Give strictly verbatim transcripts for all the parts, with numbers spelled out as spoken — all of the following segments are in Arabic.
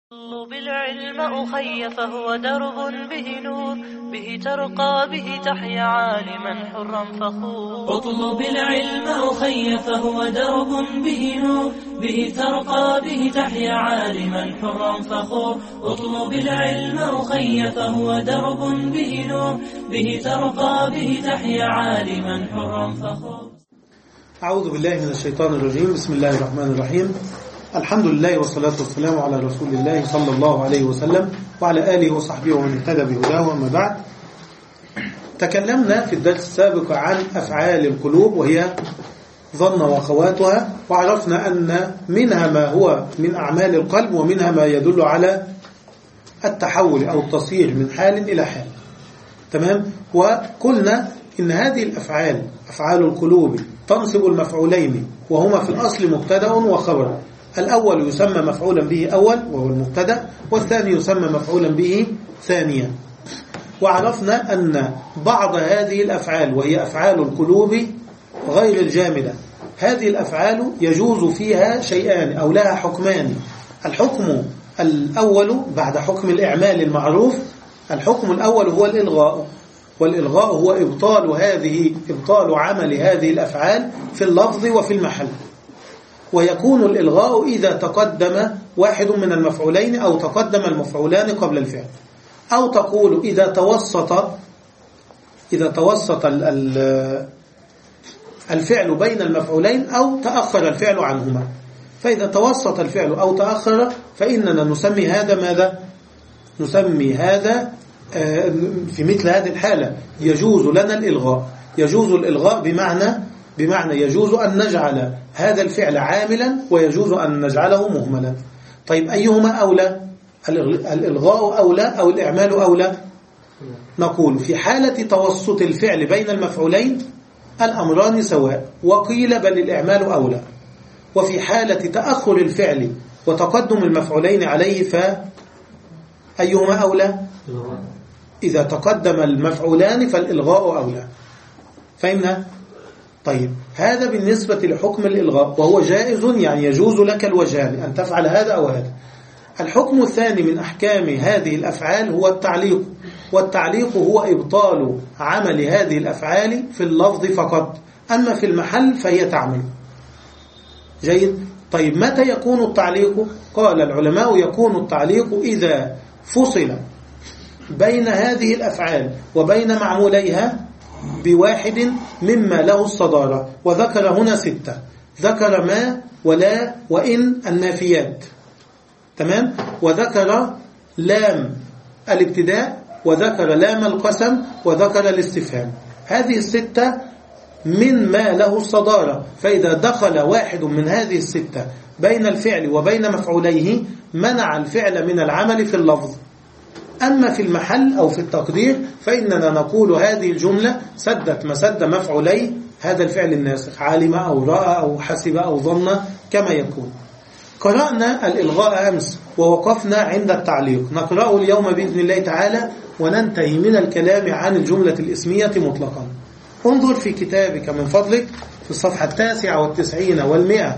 اطلب العلم أخي فهو درب به نور، به ترقى به تحيا عالما حرا فخور. اطلب العلم أخي فهو درب به نور، به ترقى به تحيا عالما حرا فخور. اطلب العلم أخي فهو درب به نور، به ترقى به تحيا عالما حرا فخور. أعوذ بالله من الشيطان الرجيم. بسم الله الرحمن الرحيم. الحمد لله والصلاة والسلام على رسول الله صلى الله عليه وسلم وعلى آله وصحبه ومن اهتدى بهداه. وما بعد، تكلمنا في الدرس السابق عن أفعال القلوب وهي ظن وأخواتها، وعرفنا أن منها ما هو من أعمال القلب ومنها ما يدل على التحول أو التصير من حال إلى حال. تمام. وقلنا إن هذه الأفعال أفعال القلوب تنصب المفعولين وهما في الأصل مبتدأ وخبر. الأول يسمى مفعولا به أول وهو المبتدأ، والثاني يسمى مفعولا به ثانيا. وعرفنا أن بعض هذه الأفعال وهي أفعال القلوب غير الجامدة، هذه الأفعال يجوز فيها شيئان أو لها حكمان. الحكم الأول بعد حكم الإعمال المعروف، الحكم الأول هو الإلغاء، والإلغاء هو إبطال هذه إبطال عمل هذه الأفعال في اللفظ وفي المحل. ويكون الإلغاء إذا تقدم واحد من المفعولين أو تقدم المفعولان قبل الفعل، أو تقول إذا توسط إذا توسط الفعل بين المفعولين أو تأخر الفعل عنهما. فإذا توسط الفعل أو تأخر فإننا نسمي هذا ماذا؟ نسمي هذا في مثل هذه الحالة يجوز لنا الإلغاء. يجوز الإلغاء بمعنى بمعنى يجوز أن نجعل هذا الفعل عاملا ويجوز أن نجعله مهملا. طيب، أيهما أولى؟ الإلغاء أولى أو الإعمال أولى؟ نقول في حالة توسط الفعل بين المفعولين الأمران سواء، وقيل بل الإعمال أولى. وفي حالة تأخر الفعل وتقدم المفعولين عليه فأيهما أولى؟ إذا تقدم المفعولان فالإلغاء أولى. فهمنا؟ طيب، هذا بالنسبة لحكم الإلغاء، وهو جائز، يعني يجوز لك الوجهان أن تفعل هذا أو هذا. الحكم الثاني من أحكام هذه الأفعال هو التعليق، والتعليق هو إبطال عمل هذه الأفعال في اللفظ فقط، أما في المحل فهي تعمل. جيد. طيب، متى يكون التعليق؟ قال العلماء يكون التعليق إذا فصل بين هذه الأفعال وبين معموليها بواحد مما له الصدارة، وذكر هنا ستة، ذكر ما ولا وإن النافيات، تمام، وذكر لام الابتداء، وذكر لام القسم، وذكر الاستفهام. هذه الستة من ما له الصدارة، فإذا دخل واحد من هذه الستة بين الفعل وبين مفعوليه منع الفعل من العمل في اللفظ. أما في المحل أو في التقدير فإننا نقول هذه الجملة سدت مسد مفعولي هذا الفعل الناسخ، علم أو رأى أو حسب أو ظن كما يكون. قرأنا الإلغاء أمس ووقفنا عند التعليق، نقرأه اليوم بإذن الله تعالى وننتهي من الكلام عن الجملة الإسمية مطلقا. انظر في كتابك من فضلك في الصفحة التاسعة والتسعين والمئة.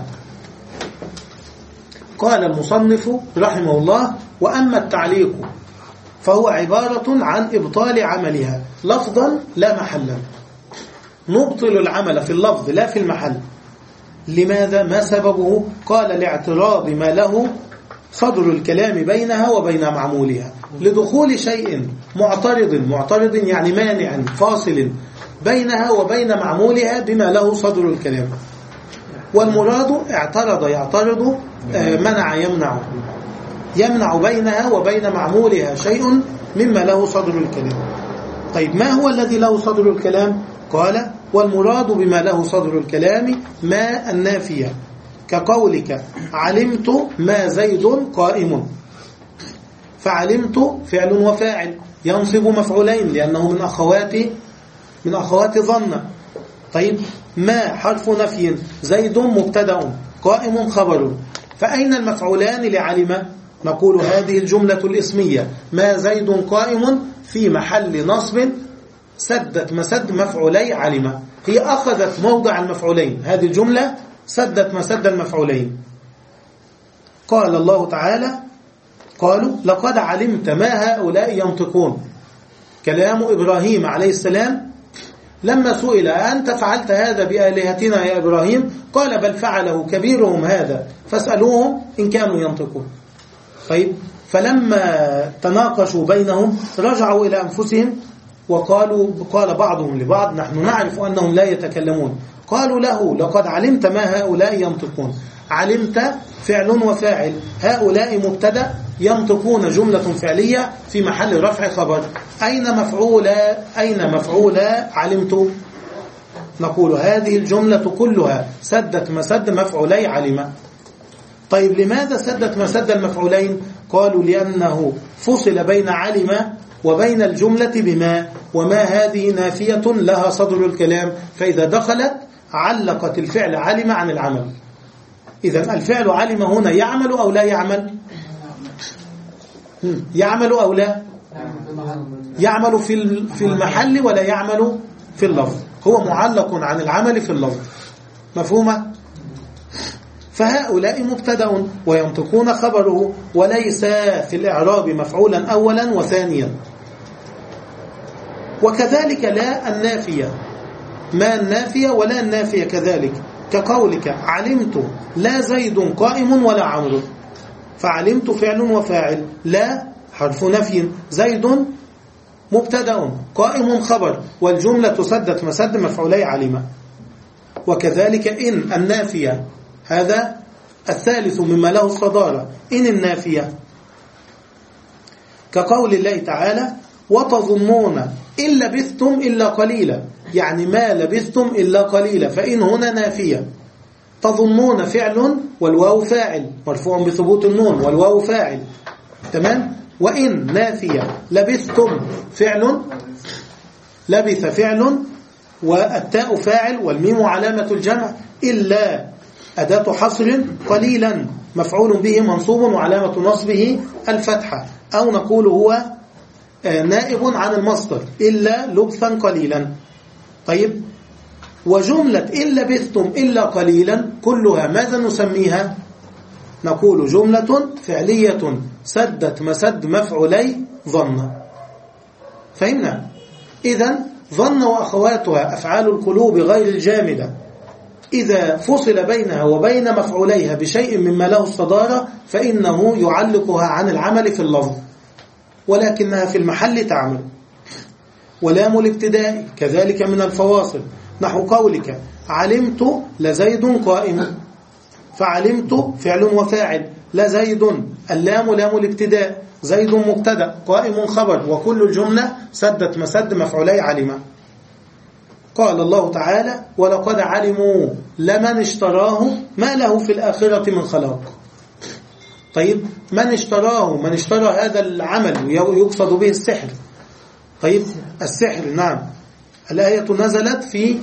قال المصنف رحمه الله: وأما التعليق فهو عبارة عن إبطال عملها لفظا لا محلا. نبطل العمل في اللفظ لا في المحل. لماذا؟ ما سببه؟ قال لاعتراض ما له صدر الكلام بينها وبين معمولها، لدخول شيء معترض معترض يعني مانع فاصل بينها وبين معمولها بما له صدر الكلام. والمراد اعترض يعترض، منع يمنع، يمنع بينها وبين معمولها شيء مما له صدر الكلام. طيب، ما هو الذي له صدر الكلام؟ قال: والمراد بما له صدر الكلام ما النافية، كقولك علمت ما زيد قائم. فعلمت فعل وفاعل ينصب مفعولين لأنه من أخوات من أخوات ظن. طيب، ما حرف نفي، زيد مبتدأ، قائم خبر. فأين المفعولان لعلم؟ نقول هذه الجملة الإسمية ما زيد قائم في محل نصب سدت مسد مفعولي علم، هي أخذت موضع المفعولين. هذه الجملة سدت مسد المفعولين. قال الله تعالى: قالوا لقد علمت ما هؤلاء ينطقون. كلام إبراهيم عليه السلام لما سئل أنت فعلت هذا بآلهتنا يا إبراهيم؟ قال بل فعله كبيرهم هذا فاسألوهم إن كانوا ينطقون. طيب فلما تناقشوا بينهم رجعوا إلى أنفسهم وقالوا قال بعضهم لبعض نحن نعرف أنهم لا يتكلمون. قالوا له لقد علمت ما هؤلاء ينطقون. علمت فعل وفاعل، هؤلاء مبتدأ، ينطقون جملة فعلية في محل رفع خبر. أين مفعولا أين مفعولا علمت؟ نقول هذه الجملة كلها سدت مسد مفعولي علم. طيب لماذا سدت مسد المفعولين؟ قالوا لأنه فصل بين علم وبين الجملة بما، وما هذه نافية لها صدر الكلام، فإذا دخلت علقت الفعل علم عن العمل. إذا الفعل علم هنا يعمل أو لا يعمل؟ يعمل أو لا؟ يعمل في في المحل ولا يعمل في اللفظ؟ هو معلق عن العمل في اللفظ. مفهومة؟ فهؤلاء مبتدأ وينطقون خبره، وليس في الإعراب مفعولا أولا وثانيا. وكذلك لا النافية، ما النافية ولا النافية كذلك، كقولك علمت لا زيد قائم ولا عمرو، فعلمت فعل وفاعل، لا حرف نفي، زيد مبتدأ قائم خبر، والجملة سدت مسد مفعولي علم. وكذلك إن النافية، هذا الثالث مما له الصدارة، إن النافية كقول الله تعالى وتظنون إن لبثتم إلا قليلا، يعني ما لبثتم إلا قليلا، فإن هنا نافية. تظنون فعل والواو فاعل مرفوع بثبوت النون والواو فاعل، تمام. وإن نافية، لبثتم فعل، لبث فعل والتاء فاعل والميم علامة الجمع، إلا أداة حصر، قليلا مفعول به منصوب وعلامة نصبه الفتحة، أو نقول هو نائب عن المصدر، إلا لبثا قليلا. طيب وجملة إن لبثتم إلا قليلا كلها ماذا نسميها؟ نقول جملة فعلية سدت مسد مفعولي ظن. فهمنا؟ إذن ظن وأخواتها أفعال القلوب غير الجامدة، إذا فصل بينها وبين مفعوليها بشيء مما له الصدارة فإنه يعلقها عن العمل في اللفظ، ولكنها في المحل تعمل. ولام الابتداء كذلك من الفواصل، نحو قولك علمت لزيد قائم، فعلمت فعل وفاعل، لزيد اللام لام الابتداء، زيد مبتدأ قائم خبر، وكل الجملة سدت مسد مفعولي علم. قال الله تعالى ولقد علموا لمن اشتراه ما له في الآخرة من خلاق. طيب من اشتراه، من اشترى هذا العمل يقصد به السحر. طيب السحر، نعم، الآية نزلت في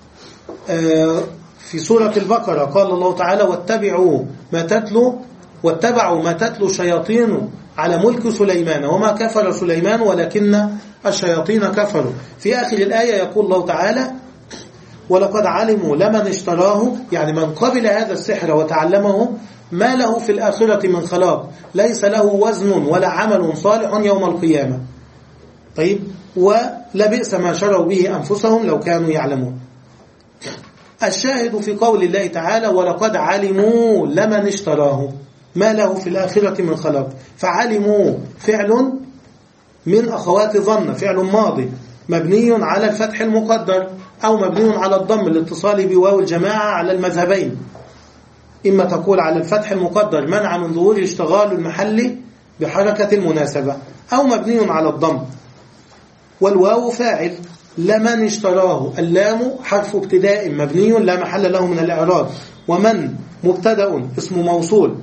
في سورة البقرة، قال الله تعالى واتبعوا ما تتلو واتبعوا ما تتلو الشياطين على ملك سليمان وما كفر سليمان ولكن الشياطين كفروا. في آخر الآية يقول الله تعالى ولقد علموا لمن اشتراه، يعني من قبل هذا السحر وتعلمه ما له في الآخرة من خلاق، ليس له وزن ولا عمل صالح يوم القيامة. طيب ولبئس ما شروا به أنفسهم لو كانوا يعلمون. الشاهد في قول الله تعالى ولقد علموا لمن اشتراه ما له في الآخرة من خلاق، فعلموا فعل من أخوات ظن، فعل ماضي مبني على الفتح المقدر أو مبني على الضم الاتصال بواو الجماعة على المذهبين، إما تقول على الفتح المقدر منع من ظهور اشتغال المحل بحركة المناسبة، أو مبني على الضم. والواو فاعل لمن اشتراه، اللام حرف ابتداء مبني لا محل له من الإعراب، ومن مبتدأ اسم موصول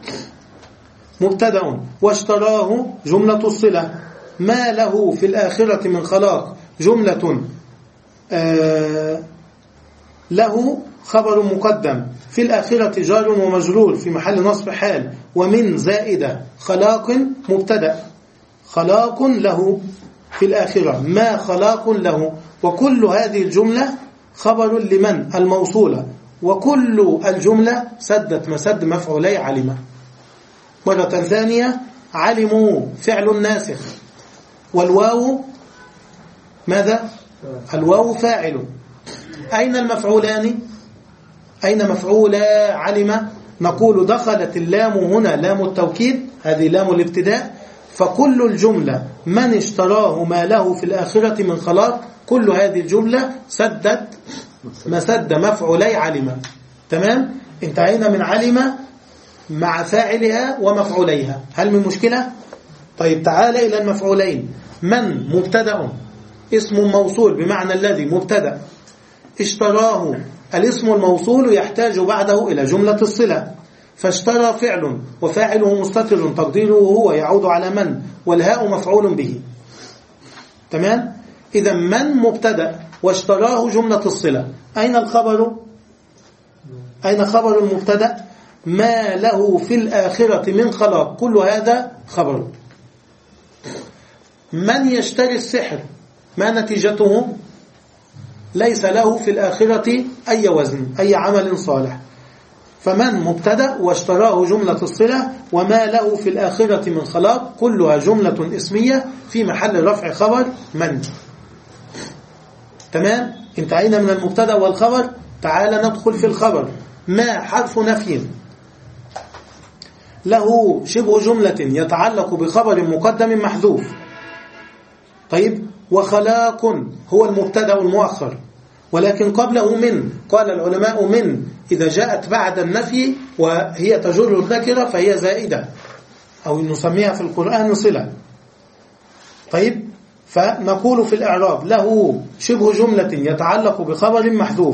مبتدأ، واشتراه جملة الصلة، ما له في الآخرة من خلاق جملة آه له خبر مقدم، في الآخرة جار ومجرور في محل نصب حال، ومن زائدة خلاق مبتدأ، خلاق له في الآخرة ما خلاق له، وكل هذه الجملة خبر لمن الموصولة، وكل الجملة سدت مسد مفعولي علم. مرة ثانية علموا فعل ناسخ، والواو ماذا؟ الواو فاعل. أين المفعولان؟ أين مفعولا علم؟ نقول دخلت اللام هنا لام التوكيد، هذه لام الابتداء، فكل الجملة من اشتراه ما له في الآخرة من خلاق، كل هذه الجملة سدت مسد مفعولي علم. تمام؟ انتهينا من علم مع فاعلها ومفعوليها. هل من مشكلة؟ طيب تعال إلى المفعولين. من مبتدأ اسم موصول بمعنى الذي مبتدأ، اشتراه الاسم الموصول يحتاج بعده إلى جملة الصلة، فاشترى فعل وفاعله مستتر تقديره هو يعود على من، والهاء مفعول به. تمام؟ إذا من مبتدأ واشتراه جملة الصلة. أين الخبر؟ أين خبر المبتدأ؟ ما له في الآخرة من خلاق، كل هذا خبر. من يشتري السحر ما نتيجته؟ ليس له في الآخرة أي وزن، أي عمل صالح. فمن مبتدأ واشتراه جملة الصلة، وما له في الآخرة من خلاق كلها جملة اسمية في محل رفع خبر من. تمام؟ انتهينا من المبتدأ والخبر. تعال ندخل في الخبر. ما حرف نفي له شبه جملة يتعلق بخبر مقدم محذوف. طيب، وخلاق هو المبتدأ المؤخر، ولكن قبله من. قال العلماء من إذا جاءت بعد النفي وهي تجر النكرة فهي زائدة، أو نسميها في القرآن صلة. طيب، فنقول في الإعراب له شبه جملة يتعلق بخبر محذوف.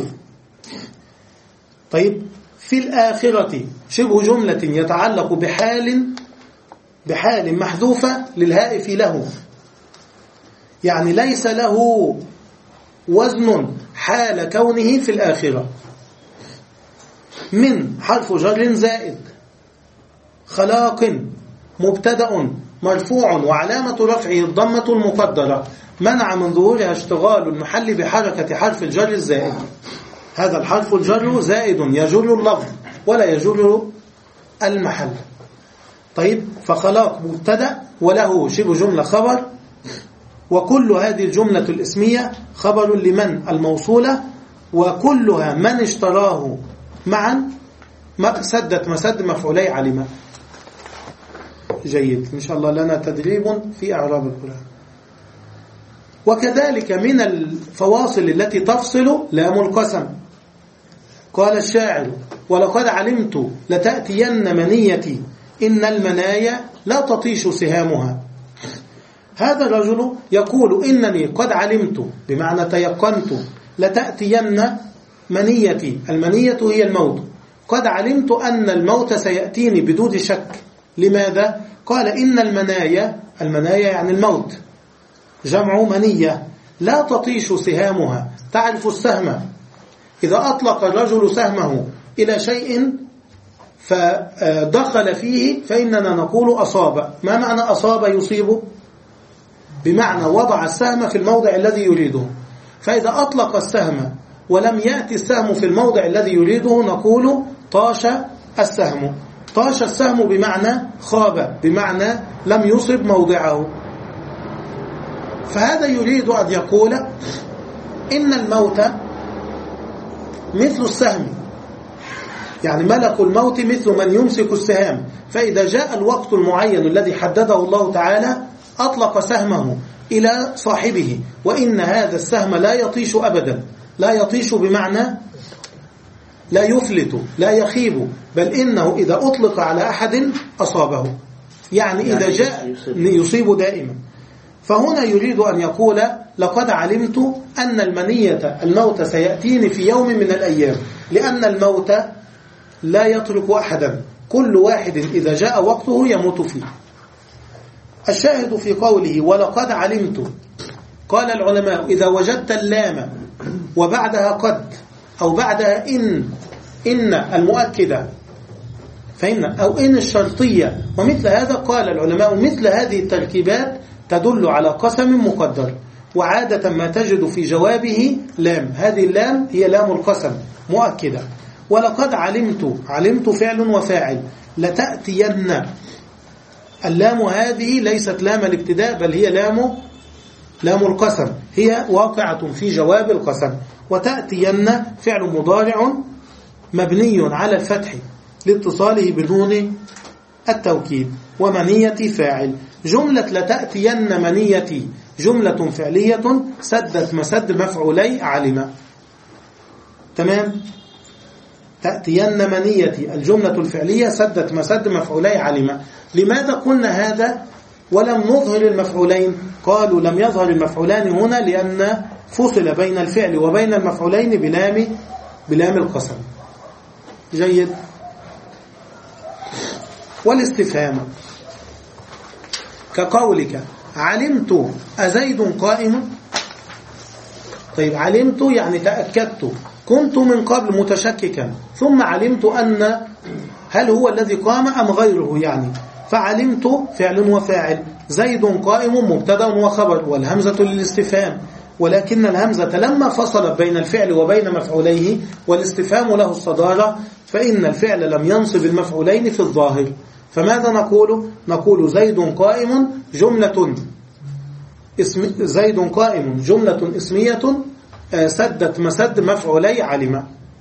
طيب، في الآخرة شبه جملة يتعلق بحال بحال محذوفة للهاء في له، يعني ليس له وزن حال كونه في الآخرة. من حرف جر زائد. خلاق مبتدأ مرفوع وعلامة رفعه الضمة المقدرة منع من ظهورها اشتغال المحل بحركة حرف الجر الزائد. هذا الحرف الجر زائد يجر اللفظ ولا يجر المحل. طيب، فخلاق مبتدأ وله شبه جملة خبر، وكل هذه الجملة الاسمية خبر لمن الموصولة، وكلها من اشتراه معا سدت مسد مفعولي علم. جيد، إن شاء الله لنا تدريب في إعراب القرآن. وكذلك من الفواصل التي تفصل لام القسم. قال الشاعر: ولقد علمت لتأتين منيتي إن المنايا لا تطيش سهامها. هذا الرجل يقول إنني قد علمت بمعنى تيقنت لتأتين منيتي، المنية هي الموت، قد علمت أن الموت سيأتيني بدون شك. لماذا؟ قال إن المنايا، المنايا يعني الموت، جمع منية، لا تطيش سهامها. تعرف السهم، إذا أطلق الرجل سهمه إلى شيء فدخل فيه فإننا نقول أصاب. ما معنى أصاب يصيب؟ بمعنى وضع السهم في الموضع الذي يريده. فإذا أطلق السهم ولم يأتي السهم في الموضع الذي يريده نقول طاش السهم. طاش السهم بمعنى خاب، بمعنى لم يصب موضعه. فهذا يريد أن يقول إن الموت مثل السهم، يعني ملك الموت مثل من يمسك السهام، فإذا جاء الوقت المعين الذي حدده الله تعالى أطلق سهمه إلى صاحبه، وإن هذا السهم لا يطيش أبدا. لا يطيش بمعنى لا يفلت، لا يخيب، بل إنه إذا أطلق على أحد أصابه، يعني إذا جاء يصيب دائما. فهنا يريد أن يقول لقد علمت أن المنية الموت سيأتيني في يوم من الأيام، لأن الموت لا يترك أحدا، كل واحد إذا جاء وقته يموت فيه. الشاهد في قوله ولقد علمت، قال العلماء إذا وجدت اللام وبعدها قد أو بعدها إن، إن المؤكدة فإن أو إن الشرطية ومثل هذا، قال العلماء مثل هذه التركيبات تدل على قسم مقدر، وعادة ما تجد في جوابه لام، هذه اللام هي لام القسم مؤكدة. ولقد علمت، علمت فعل وفاعل، لتأتين اللام هذه ليست لام الابتداء بل هي لام لام القسم، هي واقعة في جواب القسم. وتأتين فعل مضارع مبني على الفتح لاتصاله بنون التوكيد ومنية فاعل. جملة لتأتين منيتي جملة فعلية سدت مسد مفعولي علم. تمام. تأتين منيتي الجملة الفعلية سدت مسد مفعولي علم. لماذا قلنا هذا ولم نظهر المفعولين؟ قالوا لم يظهر المفعولان هنا لأن فصل بين الفعل وبين المفعولين بلام بلام القسم. جيد. والاستفهام كقولك علمت أزيد قائم. طيب علمت يعني تأكدت، كنت من قبل متشككا ثم علمت أن هل هو الذي قام أم غيره، يعني فعلمت فعل وفاعل، زيد قائم مبتدا وخبر، والهمزة للاستفهام. ولكن الهمزة لما فصلت بين الفعل وبين مفعوليه والاستفهام له الصدارة فإن الفعل لم ينصب المفعولين في الظاهر. فماذا نقول؟ نقول زيد قائم جملة اسم زيد قائم جملة اسمية سدت مسد مفعولي علم.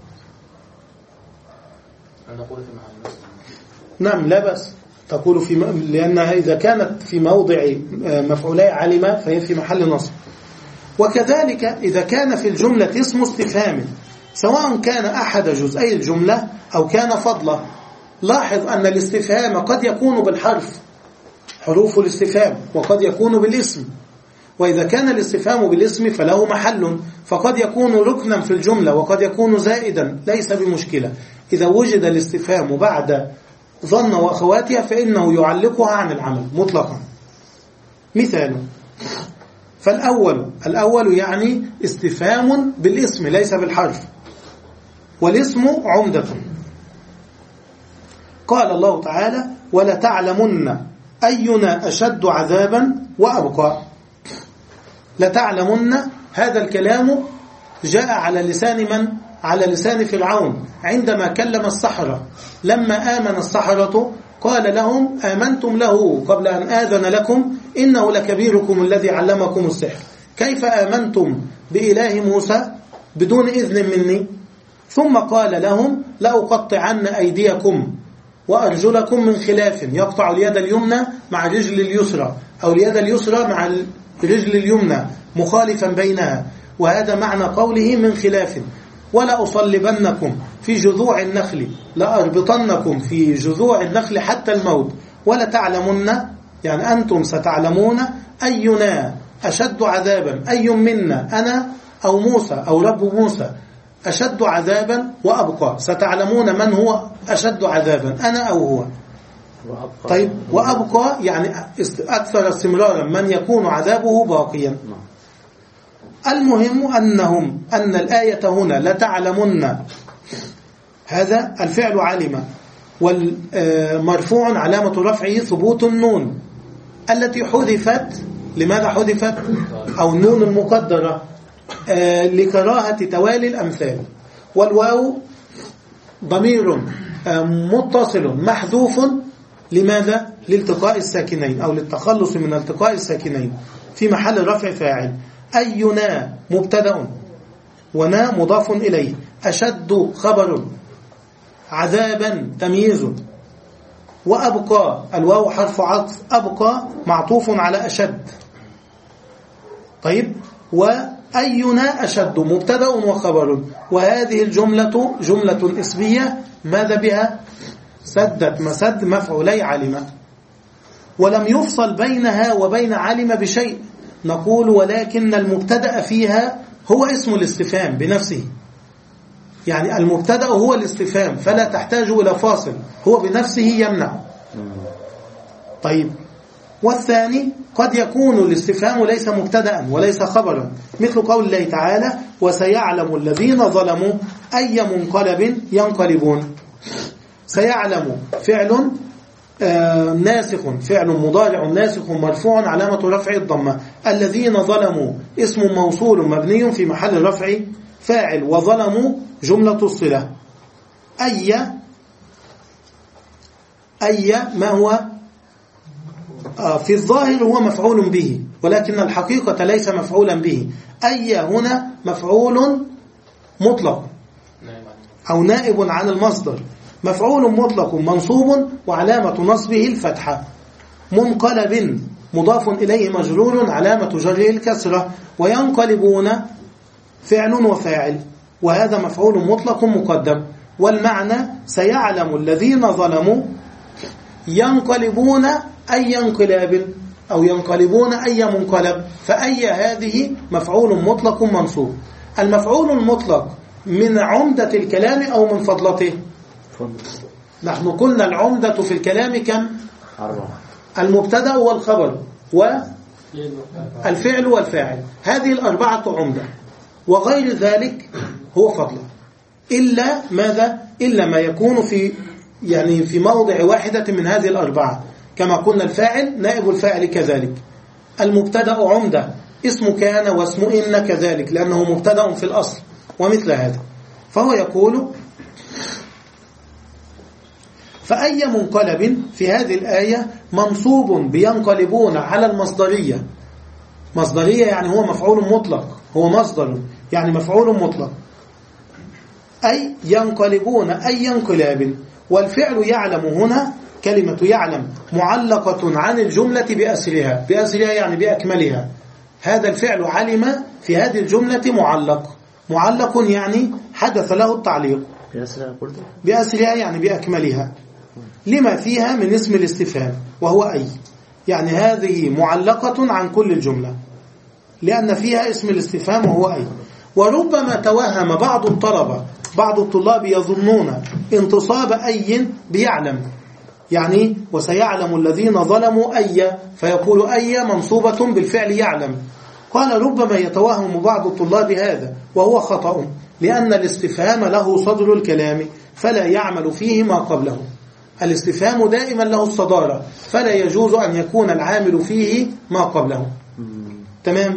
نعم لا بأس تقول في م... لأنها إذا كانت في موضع مفعولي علم فهي في محل نصب. وكذلك إذا كان في الجملة اسم استفهام سواء كان أحد جزئي الجملة أو كان فضله. لاحظ أن الاستفهام قد يكون بالحرف حروف الاستفهام وقد يكون بالاسم. وإذا كان الاستفهام بالاسم فله محل، فقد يكون ركنا في الجملة وقد يكون زائدا ليس بمشكلة. إذا وجد الاستفهام بعد ظن وأخواتها فإنه يعلقها عن العمل مطلقا. مثال فالأول الأول يعني استفهام بالاسم ليس بالحرف، والاسم عمدة. قال الله تعالى ولتعلمن أينا أشد عذابا وأبقى. لتعلمن هذا الكلام جاء على لسان من؟ على لسان فرعون عندما كلم السحرة. لما آمن السحرة قال لهم آمنتم له قبل أن آذن لكم إنه لكبيركم الذي علمكم السحر، كيف آمنتم بإله موسى بدون إذن مني؟ ثم قال لهم لأقطعن أيديكم وأرجلكم من خلاف، يقطع اليد اليمنى مع الرجل اليسرى أو اليد اليسرى مع الرجل اليمنى مخالفا بينها، وهذا معنى قوله من خلاف. ولا أصلبنكم في جذوع النخل لأربطنكم في جذوع النخل حتى الموت ولا تعلمون، يعني أنتم ستعلمون أينا أشد عذابا، أي منا أنا أو موسى أو رب موسى أشد عذابا وأبقى، ستعلمون من هو أشد عذابا أنا أو هو. طيب وأبقى يعني أكثر استمرارا، من يكون عذابه باقيا. المهم أنهم أن الآية هنا لتعلمن هذا الفعل علم، والمرفوع علامة رفعه ثبوت النون التي حذفت. لماذا حذفت؟ أو النون المقدرة لكراهة توالي الأمثال. والواو ضمير متصل محذوف لماذا؟ لالتقاء الساكنين أو للتخلص من التقاء الساكنين، في محل رفع فاعل. أينا مبتدأ ونا مضاف إليه، أشد خبر، عذابا تمييز، وأبقى الواو حرف عطف، أبقى معطوف على أشد. طيب وأينا أشد مبتدأ وخبر، وهذه الجملة جملة اسمية ماذا بها؟ سدت مسد مفعولي علم، ولم يفصل بينها وبين علم بشيء. نقول ولكن المبتدأ فيها هو اسم الاستفهام بنفسه، يعني المبتدأ هو الاستفهام فلا تحتاج إلى فاصل، هو بنفسه يمنع. طيب والثاني قد يكون الاستفهام ليس مبتدأ وليس خبرا، مثل قول الله تعالى وسيعلم الذين ظلموا أي منقلب ينقلبون. سيعلم فعل آه ناسخ، فعل مضارع ناسخ مرفوع علامة رفع الضمة. الذين ظلموا اسم موصول مبني في محل رفع فاعل، وظلموا جملة الصلة. أي أي ما هو في الظاهر هو مفعول به، ولكن الحقيقة ليس مفعولا به. أي هنا مفعول مطلق أو نائب عن المصدر، مفعول مطلق منصوب وعلامة نصبه الفتحة. منقلب مضاف إليه مجرور علامة جره الكسرة. وينقلبون فعل وفاعل، وهذا مفعول مطلق مقدم. والمعنى سيعلم الذين ظلموا ينقلبون أي انقلاب أو ينقلبون أي منقلب، فأي هذه مفعول مطلق منصوب. المفعول المطلق من عمدة الكلام أو من فضلته؟ نحن قلنا العمدة في الكلام كم؟ المبتدأ والخبر والفعل والفاعل، هذه الأربعة عمدة، وغير ذلك هو فضل، إلا ماذا؟ إلا ما يكون في يعني في موضع واحدة من هذه الأربعة، كما قلنا الفاعل نائب الفاعل كذلك، المبتدأ عمدة، اسم كان واسم إن كذلك لأنه مبتدأ في الأصل ومثل هذا. فهو يقول فأي منقلب في هذه الآية منصوب بينقلبون على المصدرية. مصدرية يعني هو مفعول مطلق، هو مصدر يعني مفعول مطلق، أي ينقلبون أي انقلاب. والفعل يعلم هنا كلمة يعلم معلقة عن الجملة بأسرها، بأسرها يعني بأكملها. هذا الفعل علم في هذه الجملة معلق، معلق يعني حدث له التعليق، بأسرها يعني بأكملها، لما فيها من اسم الاستفهام وهو أي، يعني هذه معلقة عن كل الجملة لأن فيها اسم الاستفهام وهو أي. وربما توهم بعض الطلبة بعض الطلاب يظنون انتصاب أي بيعلم، يعني وسيعلم الذين ظلموا أي، فيقول أي منصوبة بالفعل يعلم. قال ربما يتوهم بعض الطلاب هذا وهو خطأ، لأن الاستفهام له صدر الكلام فلا يعمل فيه ما قبله. الاستفهام دائما له الصدارة، فلا يجوز أن يكون العامل فيه ما قبله. تمام.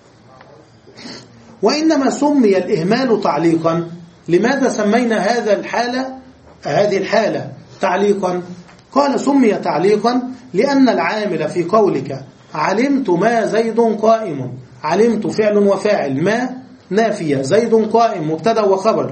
وإنما سمي الإهمال تعليقا. لماذا سمينا هذا الحالة هذه الحالة تعليقا؟ قال سمي تعليقا لأن العامل في قولك علمت ما زيد قائم، علمت فعل وفاعل، ما نافية، زيد قائم مبتدأ وخبر.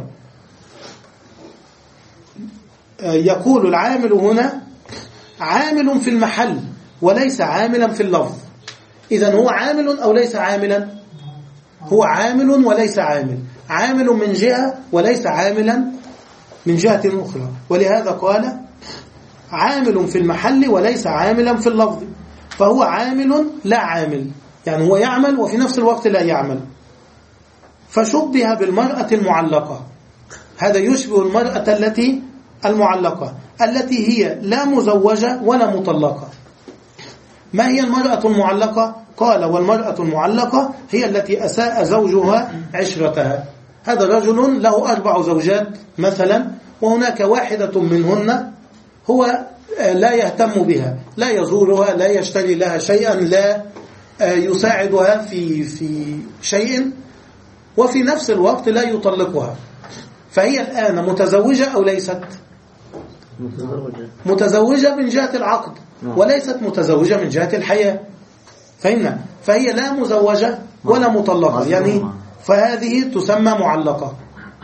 يقول العامل هنا عامل في المحل وليس عاملا في اللفظ. إذن هو عامل أو ليس عاملا؟ هو عامل وليس عامل، عامل من جهة وليس عاملا من جهة أخرى. ولهذا قال عامل في المحل وليس عاملا في اللفظ، فهو عامل لا عامل، يعني هو يعمل وفي نفس الوقت لا يعمل. فشبه بالمرأة المعلقة، هذا يشبه المرأة التي المعلقة التي هي لا مزوجة ولا مطلقة. ما هي المرأة المعلقة؟ قال والمرأة المعلقة هي التي أساء زوجها عشرتها. هذا رجل له أربع زوجات مثلا، وهناك واحدة منهن هو لا يهتم بها، لا يزورها، لا يشتري لها شيئا، لا يساعدها في في شيء، وفي نفس الوقت لا يطلقها. فهي الآن متزوجة أو ليست؟ متزوجة. متزوجة من جهة العقد وليست متزوجة من جهة الحياة. فهمنا؟ فهي لا مزوجة ولا مطلقة، يعني فهذه تسمى معلقة.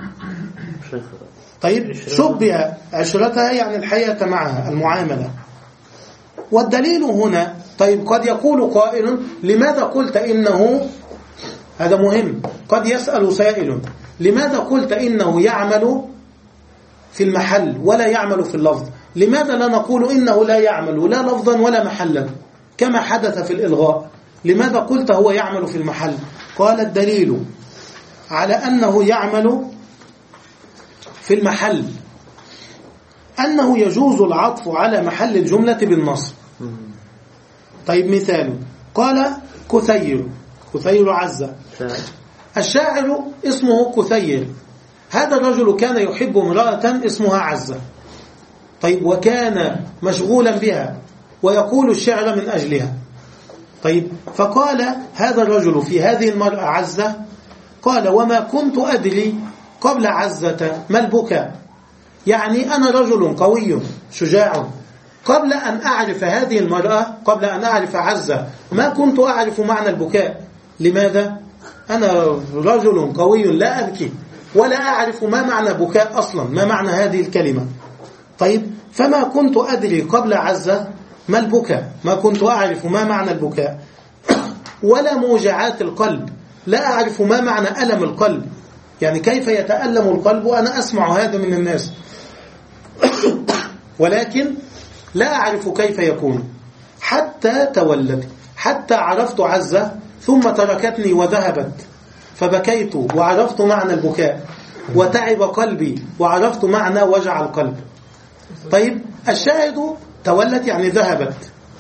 طيب شبه عشرتها يعني الحياة معها، المعاملة. والدليل هنا، طيب قد يقول قائل لماذا قلت إنه، هذا مهم، قد يسأل سائل لماذا قلت إنه يعمل في المحل ولا يعمل في اللفظ؟ لماذا لا نقول إنه لا يعمل لا لفظا ولا محلا كما حدث في الإلغاء؟ لماذا قلت هو يعمل في المحل؟ قال الدليل على أنه يعمل في المحل أنه يجوز العطف على محل الجملة بالنصب. طيب مثال، قال كثير، كثير عزة، الشاعر اسمه كثير، هذا الرجل كان يحب امرأة اسمها عزة، طيب وكان مشغولا بها ويقول الشعر من أجلها. طيب فقال هذا الرجل في هذه المرأة عزة، قال وما كنت أدري قبل عزة ما البكاء، يعني أنا رجل قوي شجاع قبل أن أعرف هذه المرأة، قبل أن أعرف عزة، ما كنت أعرف معنى البكاء. لماذا؟ أنا رجل قوي لا أبكي ولا أعرف ما معنى بكاء أصلا، ما معنى هذه الكلمة. طيب، فما كنت أدري قبل عزة ما البكاء، ما كنت أعرف ما معنى البكاء ولا موجعات القلب، لا أعرف ما معنى ألم القلب، يعني كيف يتألم القلب وأنا أسمع هذا من الناس ولكن لا أعرف كيف يكون، حتى تولد، حتى عرفت عزة ثم تركتني وذهبت فبكيت وعرفت معنى البكاء، وتعب قلبي وعرفت معنى وجع القلب. طيب، الشاهد تولت يعني ذهبت.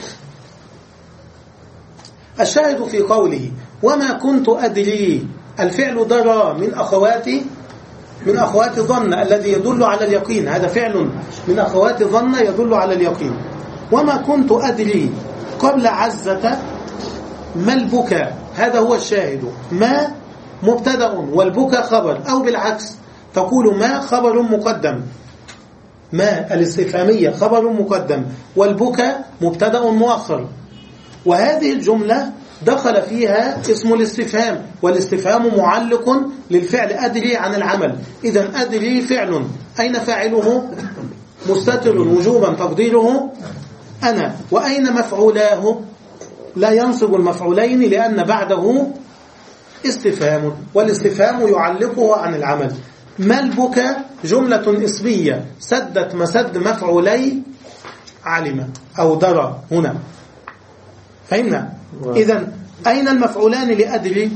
الشاهد في قوله وما كنت أدري، الفعل درى من أخواتي، من أخوات ظن الذي يدل على اليقين، هذا فعل من أخوات ظن يدل على اليقين. وما كنت أدري قبل عزة ما البكاء، هذا هو الشاهد. ما مبتدأ والبكاء خبر، أو بالعكس تقول ما خبر مقدم، ما الاستفهامية خبر مقدم والبكاء مبتدأ مؤخر. وهذه الجملة دخل فيها اسم الاستفهام، والاستفهام معلق للفعل أدري عن العمل. إذن أدري فعل، أين فاعله؟ مستتر وجوبا تقديره أنا. وأين مفعولاه؟ لا ينصب المفعولين لأن بعده استفهام، والاستفهام يعلقه عن العمل. ما البكاء جملة اسمية سدت مسد مفعولي علم أو درى هنا، فهمنا؟ إذن أين المفعولان لأدري؟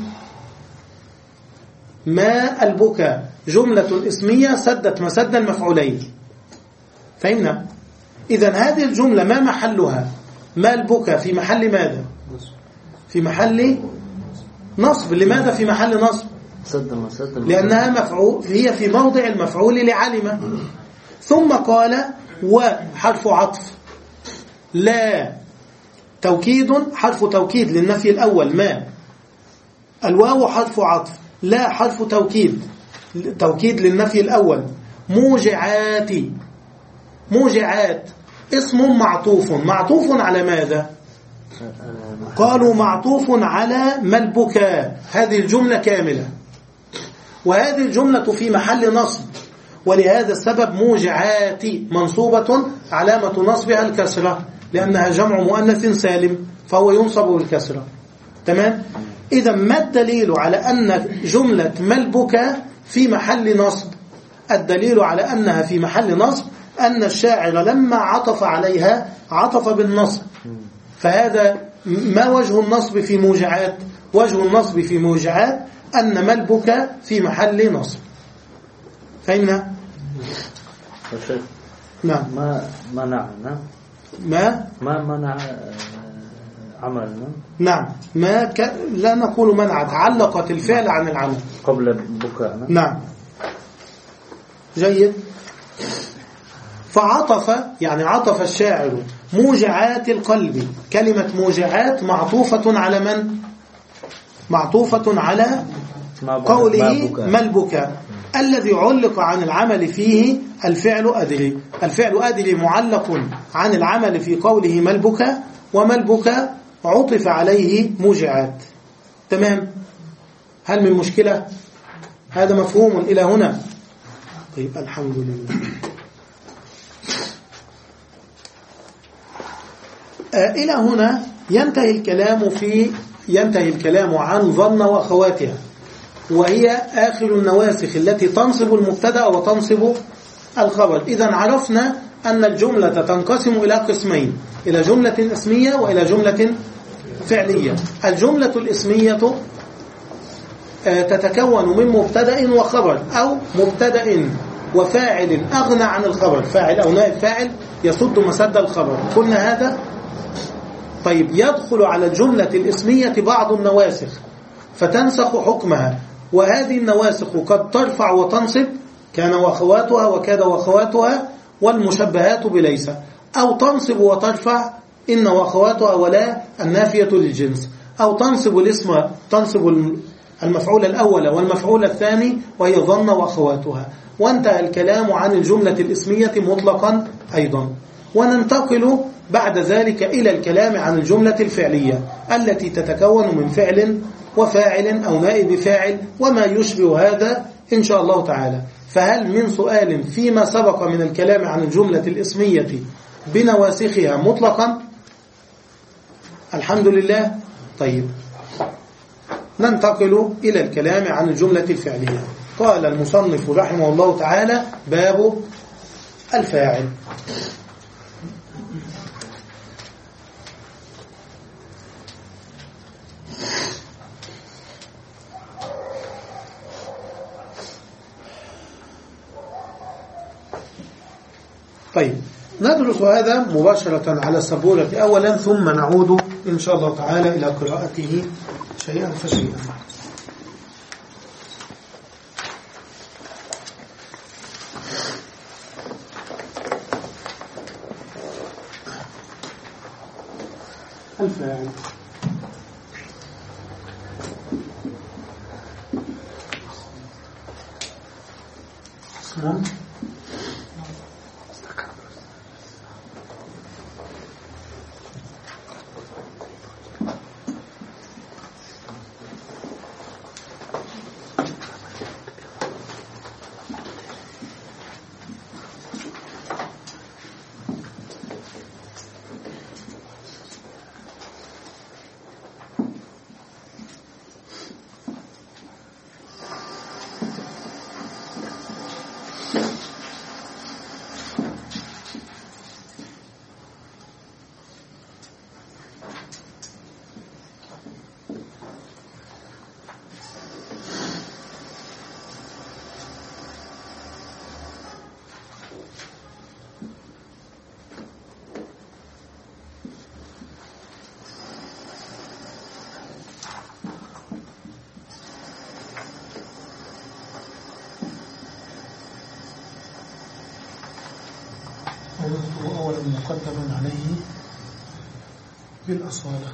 ما البكاء جملة اسمية سدت مسد المفعولين، فهمنا؟ إذن هذه الجملة ما محلها؟ ما البكاء في محل ماذا؟ في محل نصب. لماذا في محل نصب؟ لأنها مفعول، هي في موضع المفعول لعلم. ثم قال وحرف عطف، لا توكيد، حرف توكيد للنفي الأول ما، الواو حرف عطف، لا حرف توكيد، توكيد للنفي الأول. موجعات، موجعات اسم معطوف، معطوف على ماذا؟ قالوا معطوف على ما البكاء. هذه الجملة كاملة، وهذه الجملة في محل نصب، ولهذا السبب موجعات منصوبة علامة نصبها الكسرة لأنها جمع مؤنث سالم فهو ينصب بالكسرة. تمام؟ إذا ما الدليل على أن جملة ما البكاء في محل نصب؟ الدليل على أنها في محل نصب أن الشاعر لما عطف عليها عطف بالنصب. فهذا ما وجه النصب في موجعات؟ وجه النصب في موجعات أن ما البكاء في محل نصب. فهمنا؟ نعم. ما منعنا ما ما منع عملنا. نعم. ما ك... لا نقول منعت، علقت الفعل عن العمل قبل بكاءنا. نعم، جيد. فعطف يعني عطف الشاعر موجعات القلب، كلمة موجعات معطوفة على من؟ معطوفة على قوله ما البكاء الذي علق عن العمل فيه الفعل أدري. الفعل أدري معلق عن العمل في قوله ما البكاء، وما البكاء عطف عليه موجعات. تمام؟ هل من مشكلة؟ هذا مفهوم إلى هنا؟ طيب، الحمد لله. آه إلى هنا ينتهي الكلام في ينتهي الكلام عن ظن وأخواتها، وهي آخر النواسخ التي تنصب المبتدأ وتنصب الخبر. إذن عرفنا أن الجملة تنقسم إلى قسمين، إلى جملة اسمية وإلى جملة فعلية. الجملة الاسمية تتكون من مبتدأ وخبر، أو مبتدأ وفاعل أغنى عن الخبر، فاعل أو نائب فاعل يصد مسد الخبر. قلنا هذا. طيب، يدخل على الجملة الاسمية بعض النواسخ فتنسخ حكمها، وهذه النواسخ قد ترفع وتنصب كان وأخواتها وكاد وأخواتها والمشبهات بليس، أو تنصب وترفع إن وأخواتها ولا النافية للجنس، أو تنصب الاسم، تنصب المفعول الأول والمفعول الثاني وهي ظن وأخواتها. وانتهى الكلام عن الجملة الاسمية مطلقا أيضا. وننتقل بعد ذلك إلى الكلام عن الجملة الفعلية التي تتكون من فعل وفاعل أو نائب فاعل وما يشبه هذا إن شاء الله تعالى. فهل من سؤال فيما سبق من الكلام عن الجملة الإسمية بنواسخها مطلقا؟ الحمد لله. طيب، ننتقل إلى الكلام عن الجملة الفعلية. قال المصنف رحمه الله تعالى: باب الفاعل. طيب، ندرس هذا مباشرة على السبورة أولا، ثم نعود إن شاء الله تعالى إلى قراءته شيئا فشيئا. الفاعل. اسم ونذكر أولا مقدما عليه بالأصالة.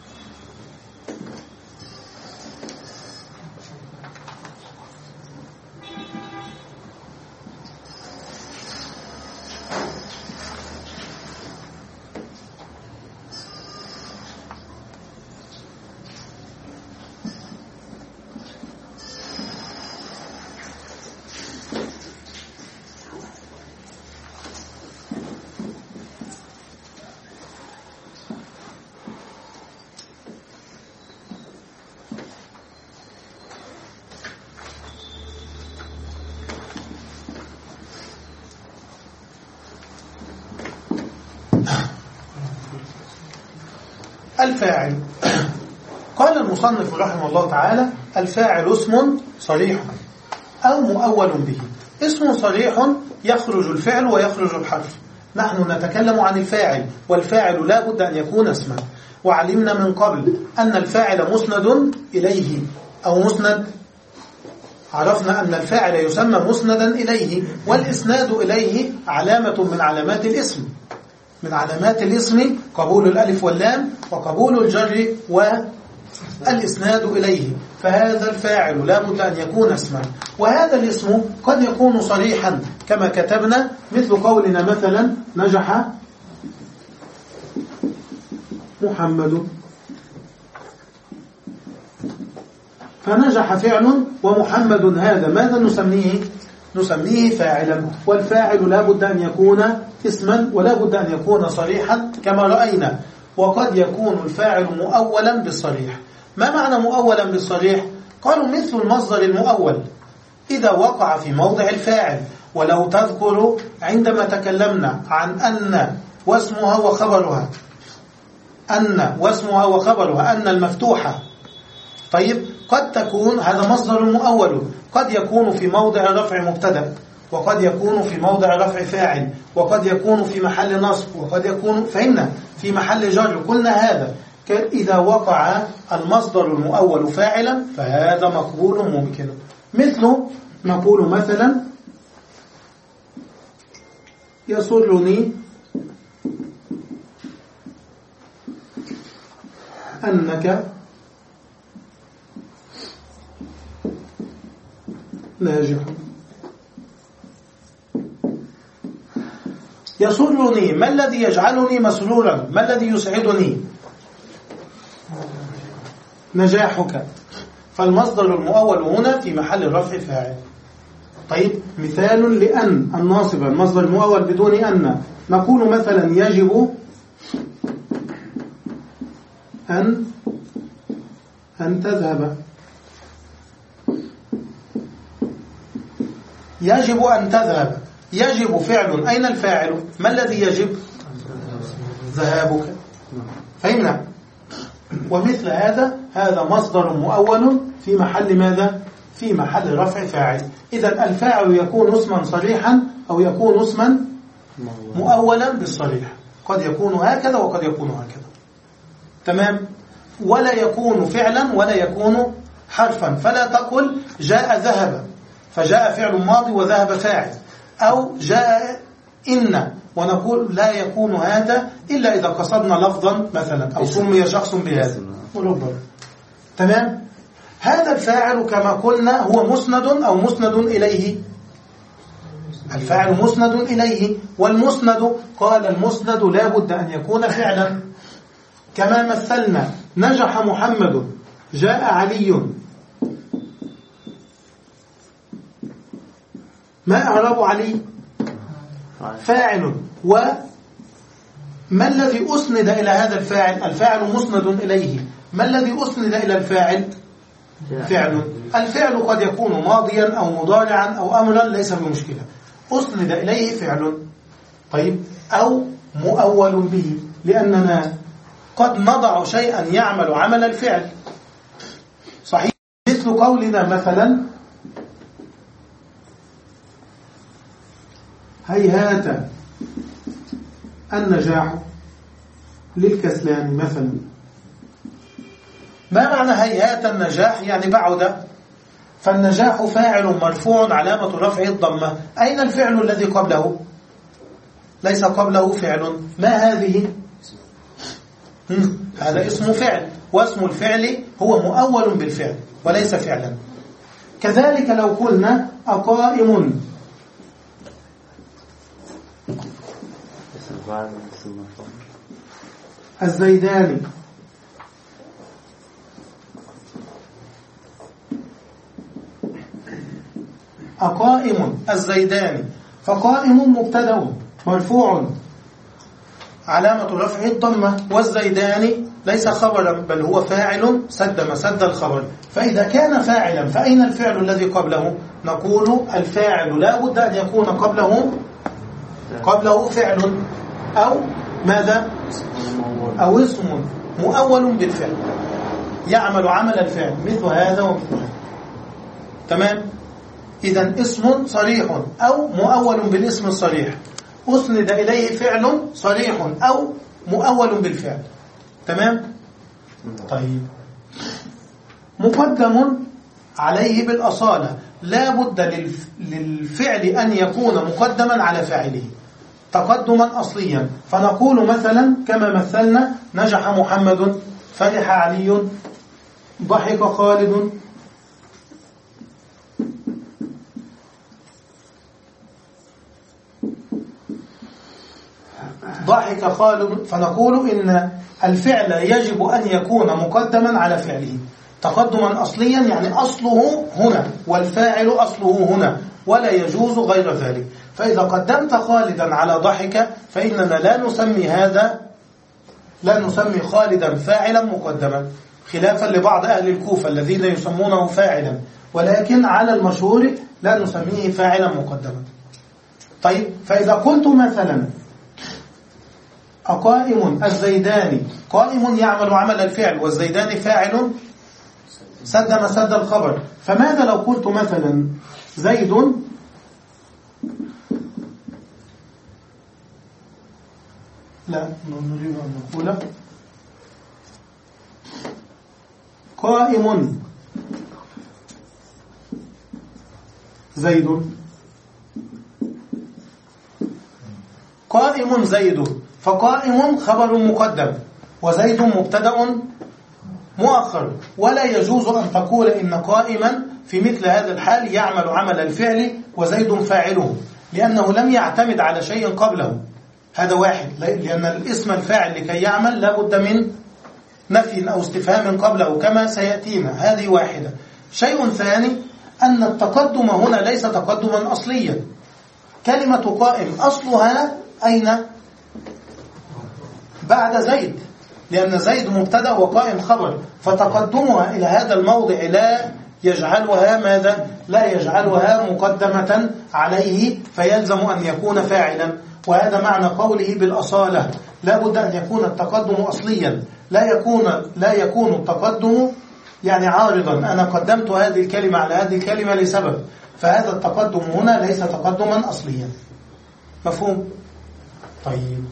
الفاعل. قال المصنف رحمه الله تعالى: الفاعل اسم صريح أو مؤول به. اسم صريح يخرج الفعل ويخرج الحرف. نحن نتكلم عن الفاعل، والفاعل لا بد أن يكون اسما. وعلمنا من قبل أن الفاعل مسند إليه أو مسند. عرفنا أن الفاعل يسمى مسندا إليه، والإسناد إليه علامة من علامات الاسم. من علامات الاسم قبول الألف واللام وقبول الجر والإسناد إليه. فهذا الفاعل لا بد أن يكون اسما. وهذا الاسم قد يكون صريحا كما كتبنا، مثل قولنا مثلا: نجح محمد. فنجح فعل ومحمد هذا ماذا نسميه؟ نسميه فاعلا. والفاعل لا بد أن يكون اسما ولا بد أن يكون صريحا كما رأينا. وقد يكون الفاعل مؤولا بالصريح. ما معنى مؤولا بالصريح؟ قالوا مثل المصدر المؤول إذا وقع في موضع الفاعل. ولو تذكر عندما تكلمنا عن أن واسمها وخبرها، أن واسمها وخبرها أن المفتوحة، طيب قد تكون هذا مصدر مؤول، قد يكون في موضع رفع مبتدأ، وقد يكون في موضع رفع فاعل، وقد يكون في محل نصب، وقد يكون فهمنا في محل جر. قلنا هذا إذا وقع المصدر المؤول فاعلا فهذا مقبول ممكن. مثل نقول مثلا: يسرني أنك ناجح. يسرني، ما الذي يجعلني مسرورا؟ ما الذي يسعدني؟ نجاحك. فالمصدر المؤول هنا في محل رفع فاعل. طيب مثال لأن الناصب المصدر المؤول بدون أن، نقول مثلا يجب أن أن تذهب، يجب أن تذهب، يجب فعل، أين الفاعل؟ ما الذي يجب؟ ذهابك. فهمنا؟ ومثل هذا هذا مصدر مؤول في محل ماذا؟ في محل رفع فاعل. إذا الفاعل يكون اسما صريحا أو يكون اسما مؤولا بالصريح، قد يكون هكذا وقد يكون هكذا. تمام؟ ولا يكون فعلا ولا يكون حرفا. فلا تقل جاء ذهب فجاء فعل ماضي وذهب فاعل، أو جاء إن ونقول لا يكون هذا إلا إذا قصدنا لفظا مثلا، أو سمي شخص بهذا وربما. تمام؟ هذا الفاعل كما قلنا هو مسند أو مسند إليه. الفاعل مسند إليه، والمسند قال المسند لا بد أن يكون فعلا. كما مثلنا نجح محمد، جاء علي. ما أعراب علي؟ فاعل. وما الذي أسند إلى هذا الفاعل؟ الفاعل مسند إليه. ما الذي أسند إلى الفاعل؟ فعل. الفعل قد يكون ماضيا أو مضارعا أو أمرا، ليس بمشكلة، أسند إليه فعل. طيب، أو مؤول به، لأننا قد نضع شيئا يعمل عمل الفعل. صحيح؟ مثل قولنا مثلا هيهات النجاح للكسلان مثلا. ما معنى هيهات النجاح؟ يعني بعد. فالنجاح فاعل مرفوع علامة رفعه الضمة. أين الفعل الذي قبله؟ ليس قبله فعل. ما هذه؟ هذا اسم فعل، واسم الفعل هو مؤول بالفعل وليس فعلا. كذلك لو قلنا أقائم الزيداني، أقائم الزيداني، فقائم مبتدأ مرفوع علامة رفعه الضمة، والزيداني ليس خبرا بل هو فاعل سد مسد الخبر. فإذا كان فاعلا فأين الفعل الذي قبله؟ نقول الفاعل لا بد أن يكون قبله قبله فعل أو ماذا؟ أو اسم مؤول بالفعل يعمل عمل الفعل، مثل هذا ومثل هذا. تمام؟ إذن اسم صريح أو مؤول بالاسم الصريح، أسند إليه فعل صريح أو مؤول بالفعل. تمام؟ طيب، مقدم عليه بالأصالة، لا بد للفعل أن يكون مقدما على فاعله تقدما أصليا. فنقول مثلا كما مثلنا نجح محمد، فرح علي، ضحك خالد. ضحك خالد، فنقول إن الفعل يجب أن يكون مقدما على فعله تقدما أصليا، يعني أصله هنا والفاعل أصله هنا، ولا يجوز غير ذلك. فإذا قدمت خالدا على ضحك فإننا لا نسمي هذا لا نسمي خالدا فاعلا مقدما، خلافا لبعض أهل الكوفة الذين يسمونه فاعلا، ولكن على المشهور لا نسميه فاعلا مقدما. طيب، فإذا قلت مثلا أقائم الزيداني، قائم يعمل عمل الفعل والزيداني فاعل سد مسد الخبر. فماذا لو قلت مثلا زيد لا نريد أن نقول قائم زيد، قائم زيد، فقائم خبر مقدم وزيد مبتدأ مؤخر، ولا يجوز أن تقول إن قائما في مثل هذا الحال يعمل عمل الفعل وزيد فاعله، لأنه لم يعتمد على شيء قبله، هذا واحد، لأن الاسم الفاعل لكي يعمل لابد من نفي أو استفهام قبله كما سيأتينا. هذه واحدة. شيء ثاني أن التقدم هنا ليس تقدما أصليا. كلمة قائم أصلها أين؟ بعد زيد، لأن زيد مبتدأ وقائم خبر، فتقدمها إلى هذا الموضع لا يجعلها ماذا؟ لا يجعلها مقدمة عليه، فيلزم أن يكون فاعلا. وهذا معنى قوله بالأصالة، لا بد أن يكون التقدم أصليا، لا يكون لا يكون التقدم يعني عارضا، أنا قدمت هذه الكلمة على هذه الكلمة لسبب، فهذا التقدم هنا ليس تقدما أصليا. مفهوم؟ طيب،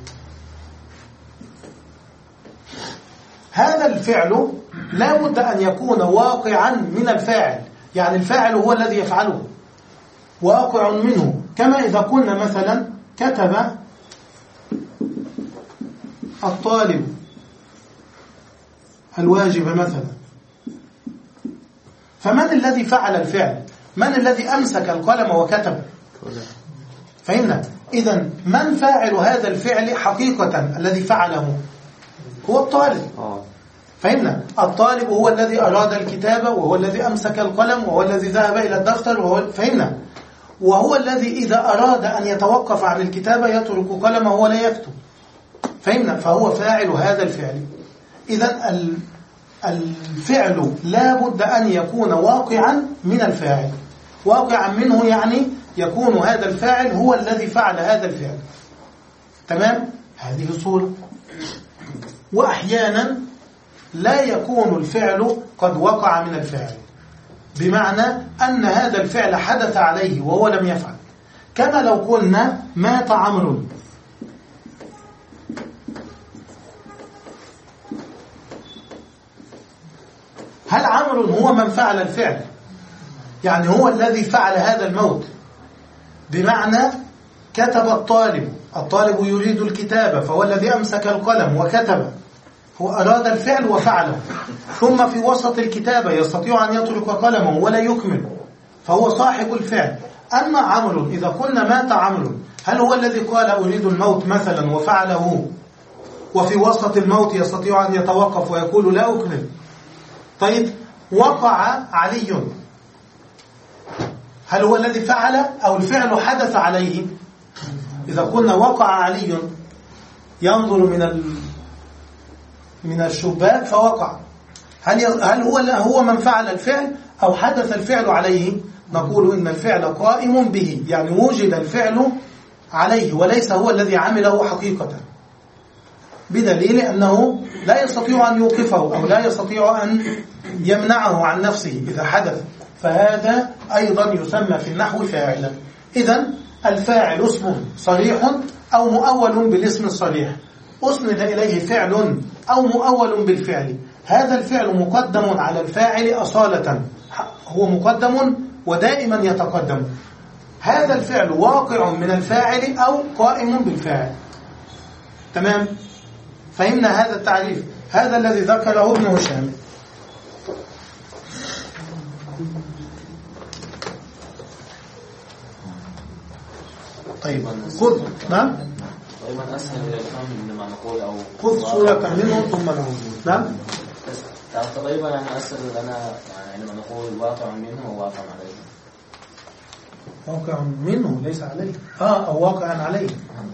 هذا الفعل لا بد أن يكون واقعا من الفاعل، يعني الفاعل هو الذي يفعله، واقع منه. كما إذا قلنا مثلا كتب الطالب الواجب مثلا، فمن الذي فعل الفعل؟ من الذي أمسك القلم وكتب؟ فهمنا؟ إذن من فاعل هذا الفعل حقيقة؟ الذي فعله هو الطالب. فهمنا؟ الطالب هو الذي أراد الكتابة، وهو الذي أمسك القلم، وهو الذي ذهب إلى الدفتر، وهو فهمنا؟ وهو الذي إذا أراد أن يتوقف عن الكتابة يترك قلمه ولا يكتب. فهمنا؟ فهو فاعل هذا الفعل. إذن الفعل لا بد أن يكون واقعا من الفاعل، واقعا منه يعني يكون هذا الفاعل هو الذي فعل هذا الفعل. تمام؟ هذه صورة. وأحيانا لا يكون الفعل قد وقع من الفاعل، بمعنى أن هذا الفعل حدث عليه وهو لم يفعل. كما لو قلنا مات عمرو، هل عمرو هو من فعل الفعل؟ يعني هو الذي فعل هذا الموت، بمعنى كتب الطالب، الطالب يريد الكتابة، فهو الذي أمسك القلم وكتب، هو أراد الفعل وفعله، ثم في وسط الكتابة يستطيع أن يترك قلمه ولا يكمل، فهو صاحب الفعل. أما عمرو إذا قلنا مات عمرو، هل هو الذي قال أريد الموت مثلا وفعله، وفي وسط الموت يستطيع أن يتوقف ويقول لا أكمل؟ طيب، وقع علي، هل هو الذي فعل أو الفعل حدث عليه؟ إذا قلنا وقع علي، ينظر من من الشباك فوقع، هل هل هو هو من فعل الفعل أو حدث الفعل عليه؟ نقول إن الفعل قائم به، يعني وجد الفعل عليه وليس هو الذي عمله حقيقة، بدليل أنه لا يستطيع أن يوقفه أو لا يستطيع أن يمنعه عن نفسه إذا حدث، فهذا أيضا يسمى في النحو فاعلا. إذن الفاعل اسم صريح أو مؤول بالاسم الصريح، أسند إليه فعل أو مؤول بالفعل، هذا الفعل مقدم على الفاعل أصالة، هو مقدم ودائما يتقدم. هذا الفعل واقع من الفاعل أو قائم بالفاعل. تمام؟ فهمنا هذا التعريف، هذا الذي ذكره ابن هشام. طيب، خذ نعم طيب أسهل الفهم لما نقول أو خذ صورة منه ثم نقول نعم. تقريبا أنا أسهل أنا يعني لما نقول واقع منه وواقع عليه. واقع منه ليس عليه، آه أو واقع عليه.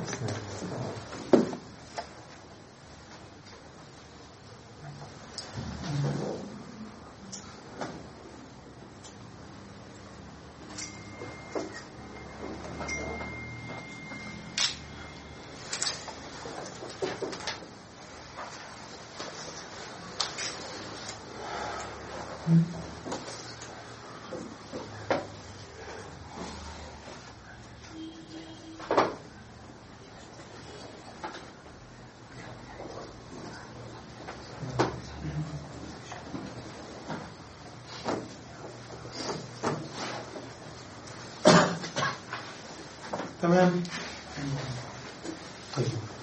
تمام. طيب،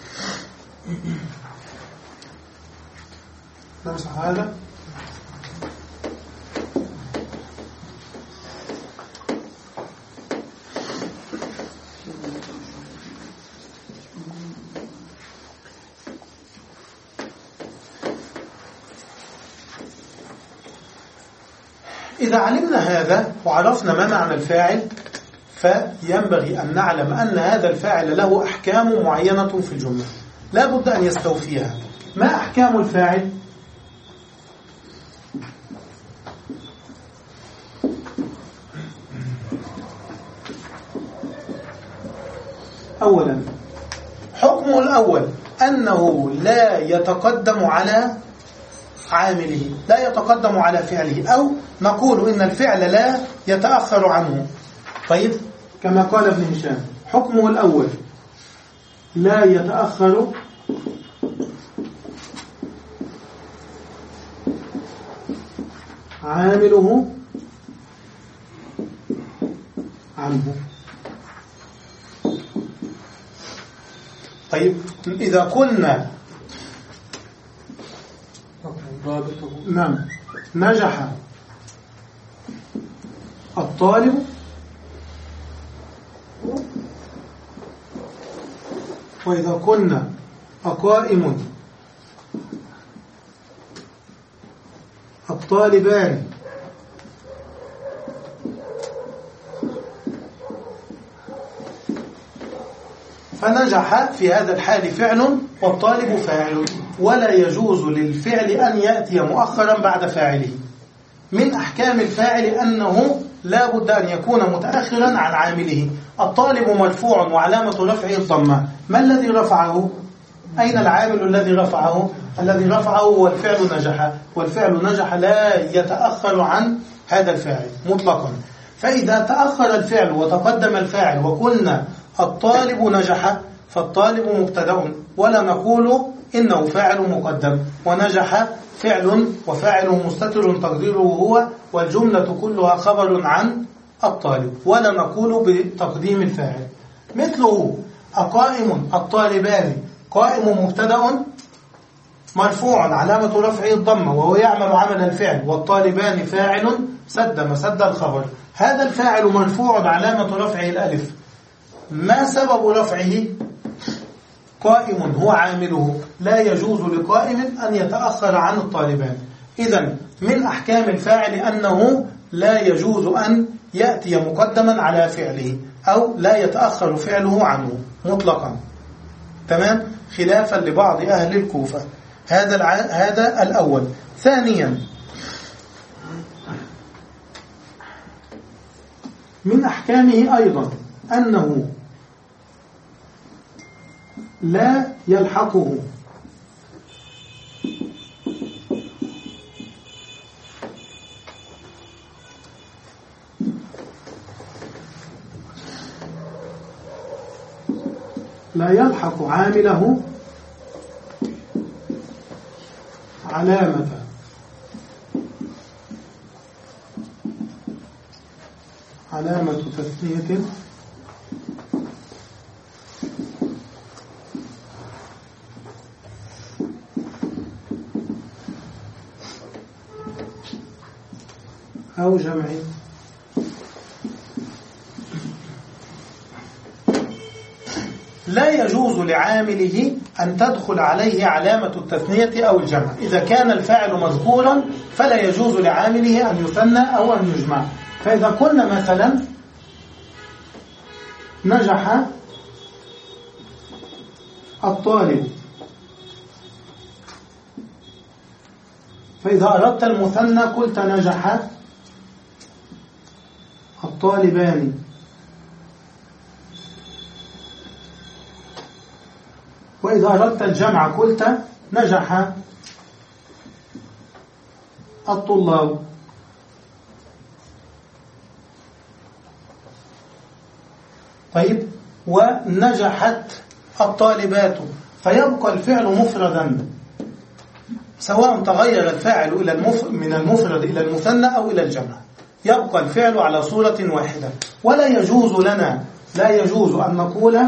نمسح هذا. إذا علمنا هذا وعرفنا ما معنى الفاعل، فينبغي أن نعلم أن هذا الفاعل له أحكام معينة في الجملة لا بد أن يستوفيها. ما أحكام الفاعل؟ أولا، حكمه الأول أنه لا يتقدم على عامله، لا يتقدم على فعله، أو نقول إن الفعل لا يتأخر عنه. طيب، كما قال ابن هشام، حكمه الأول لا يتأخر عامله عنه. طيب، إذا قلنا نعم نجح الطالب، وإذا قلنا أقائم الطالبان، فنجح في هذا الحال فعل والطالب فاعل، ولا يجوز للفعل أن يأتي مؤخرا بعد فاعله. من أحكام الفاعل أنه لا بد أن يكون متأخرا عن عامله. الطالب مرفوع وعلامة رفعه الضمة. ما الذي رفعه؟ أين العامل الذي رفعه؟ الذي رفعه هو الفعل نجح، والفعل نجح لا يتأخر عن هذا الفاعل مطلقا. فإذا تأخر الفعل وتقدم الفاعل وقلنا الطالب نجح، فالطالب مبتدأ، ولا نقول إنه فاعل مقدم، ونجح فعل وفاعله مستتر تقديره هو، والجملة كلها خبر عن الطالب، ولا نقول بتقديم الفاعل. مثله أقائم الطالبان، قائم مبتدأ مرفوع علامة رفعه الضمة وهو يعمل عمل الفعل، والطالبان فاعل سد مسد الخبر. هذا الفاعل مرفوع علامة رفعه الألف. ما سبب رفعه؟ قائم هو عامله، لا يجوز لقائم أن يتأخر عن الطالبان. إذن من أحكام الفاعل أنه لا يجوز أن يأتي مقدما على فعله، أو لا يتأخر فعله عنه مطلقا. تمام؟ خلافا لبعض أهل الكوفة. هذا الع... هذا الأول. ثانيا، من أحكامه أيضا أنه لا يلحقه لا يلحق عامله علامة علامة تثنية أو جمع. لا يجوز لعامله أن تدخل عليه علامة التثنية أو الجمع. إذا كان الفاعل مذكورا فلا يجوز لعامله أن يثنى أو أن يجمع. فإذا قلنا مثلا نجح الطالب، فإذا أردت المثنى قلت نجح الطالبان. وإذا أردت الجمع قلت نجح الطلاب. طيب، ونجحت الطالبات، فيبقى الفعل مفردا سواء تغير الفاعل إلى المف... من المفرد إلى المثنى أو إلى الجمع، يبقى الفعل على صورة واحدة. ولا يجوز لنا لا يجوز أن نقول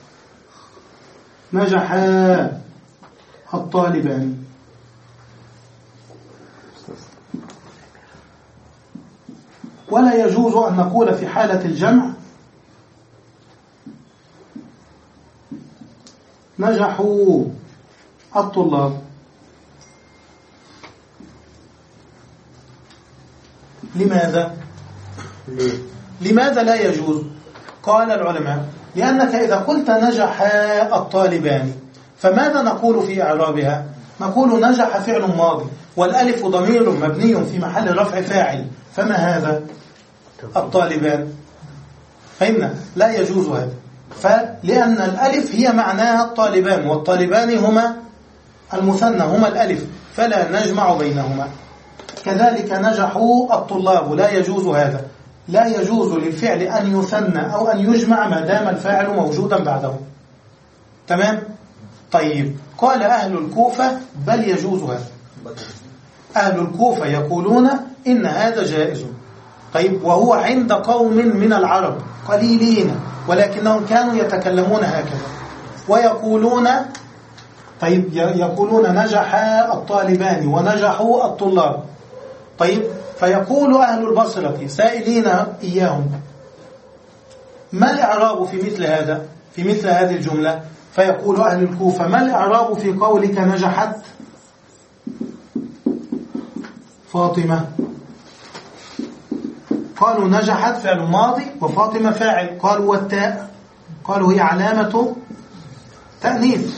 نجح الطالبان، ولا يجوز أن نقول في حالة الجمع نجحوا الطلاب. لماذا؟ ليه؟ لماذا لا يجوز؟ قال العلماء لأنك إذا قلت نجح الطالبان فماذا نقول في إعرابها؟ نقول نجح فعل ماضي والألف ضمير مبني في محل رفع فاعل، فما هذا؟ الطالبان. فهمنا؟ لا يجوز هذا، فلأن الألف هي معناها الطالبان، والطالبان هما المثنى، هما الألف، فلا نجمع بينهما. كذلك نجحوا الطلاب، لا يجوز هذا، لا يجوز للفعل أن يثنى أو أن يجمع ما دام الفاعل موجودا بعده. تمام؟ طيب، قال أهل الكوفة بل يجوز هذا. أهل الكوفة يقولون إن هذا جائز. طيب، وهو عند قوم من العرب قليلين ولكنهم كانوا يتكلمون هكذا ويقولون، طيب يقولون نجح الطالبان ونجحوا الطلاب. طيب، فيقول أهل البصرة سائلين إياهم ما الإعراب في مثل هذا، في مثل هذه الجملة؟ فيقول أهل الكوفة ما الإعراب في قولك نجحت فاطمة؟ قالوا نجحت فعل ماضي وفاطمة فاعل. قالوا والتاء؟ قالوا هي علامة تأنيث.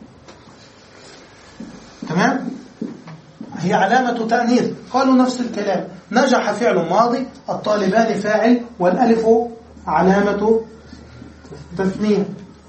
تمام؟ هي علامة تأنيث. قالوا نفس الكلام، نجح فعل ماضي، الطالبان فاعل، والألف علامة تثنية،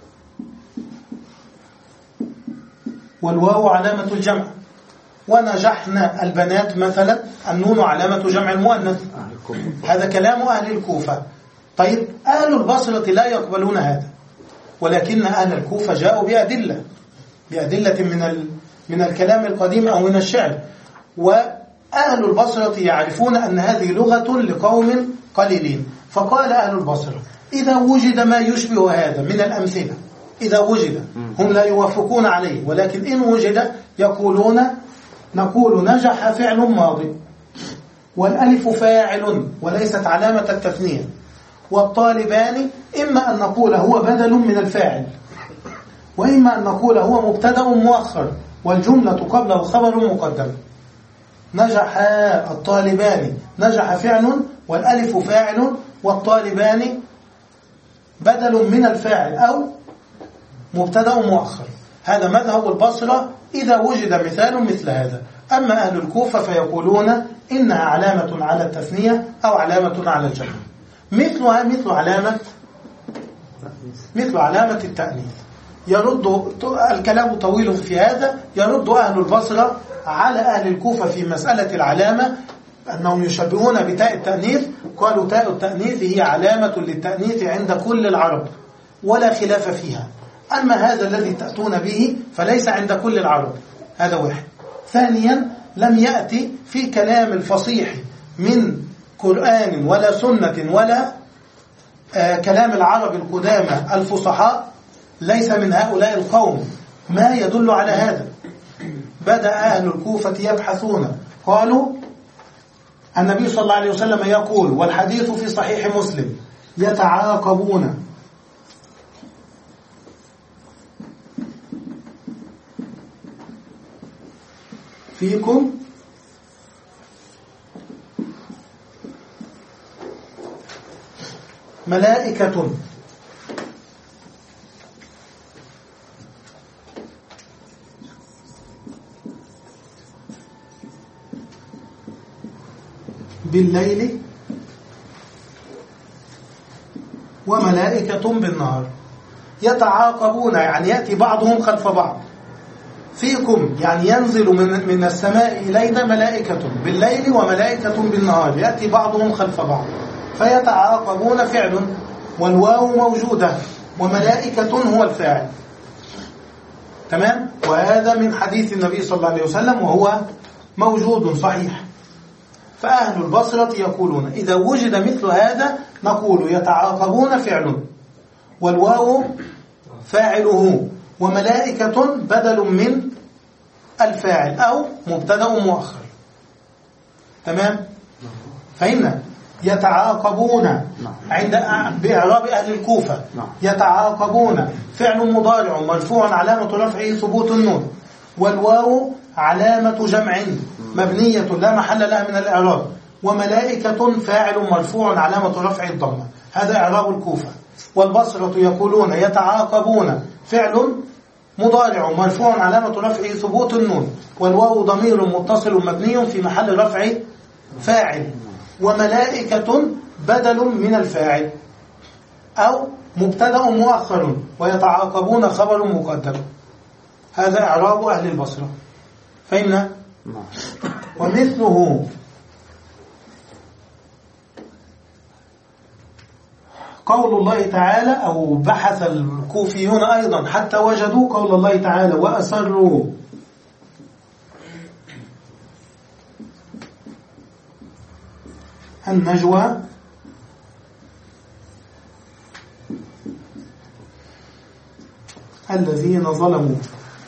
والواو علامة الجمع، ونجحنا البنات مثلا النون علامة جمع المؤنث. هذا كلام أهل الكوفة. طيب، أهل البصرة لا يقبلون هذا، ولكن أهل الكوفة جاءوا بأدلة بأدلة من من الكلام القديم أو من الشعر، وأهل البصرة يعرفون أن هذه لغة لقوم قليلين. فقال أهل البصرة إذا وجد ما يشبه هذا من الأمثلة، إذا وجد، هم لا يوافقون عليه، ولكن إن وجد يقولون نقول نجح فعل ماضي والألف فاعل وليست علامة التثنية، والطالبان إما أن نقول هو بدل من الفاعل، وإما أن نقول هو مبتدأ مؤخر والجملة قبله خبر مقدم. نجح الطالبان، نجح فعل والألف فاعل والطالبان بدل من الفاعل أو مبتدأ مؤخر. هذا مذهب البصرة إذا وجد مثال مثل هذا. أما أهل الكوفة فيقولون إنها علامة على التثنية أو علامة على الجمع، مثلها مثل علامة مثل علامة التأنيث. يرد الكلام طويل في هذا، يرد أهل البصرة على أهل الكوفة في مسألة العلامة أنهم يشبهون بتاء التأنيث. قالوا تاء التأنيث هي علامة للتأنيث عند كل العرب ولا خلاف فيها، أما هذا الذي تأتون به فليس عند كل العرب. هذا واحد. ثانيا، لم يأتي في كلام الفصيح من قرآن ولا سنة ولا آه كلام العرب القدامى الفصحاء، ليس من هؤلاء القوم ما يدل على هذا. بدأ أهل الكوفة يبحثون، قالوا النبي صلى الله عليه وسلم يقول، والحديث في صحيح مسلم، يتعاقبون فيكم ملائكة بالليل وملائكة بالنهار. يتعاقبون يعني يأتي بعضهم خلف بعض. فيكم يعني ينزل من من السماء إلينا ملائكة بالليل وملائكة بالنهار، يأتي بعضهم خلف بعض. فيتعاقبون فعل والواو موجودة وملائكة هو الفاعل. تمام؟ وهذا من حديث النبي صلى الله عليه وسلم وهو موجود صحيح. فأهل البصرة يقولون إذا وجد مثل هذا نقول يتعاقبون فعل والواو فاعله وملائكة بدل من الفاعل أو مبتدأ مؤخر. تمام؟ فهمنا؟ يتعاقبون عند بإعراب أهل الكوفة، يتعاقبون فعل مضارع مرفوع علامة رفعه ثبوت النون، والواو علامة جمع مبنية لا محل لها من الإعراب، وملائكة فاعل مرفوع علامة رفع الضمة. هذا إعراب الكوفة. والبصرة يقولون يتعاقبون فعل مضارع مرفوع علامة رفعه ثبوت النون، والواو ضمير متصل مبني في محل رفع فاعل، وملائكة بدل من الفاعل أو مبتدأ مؤخر، ويتعاقبون خبر مقدم. هذا إعراب أهل البصرة. فهمنا؟ ومثله قول الله تعالى، أو بحث الكوفيون أيضا حتى وجدوا قول الله تعالى وأسروا النجوى الذين ظلموا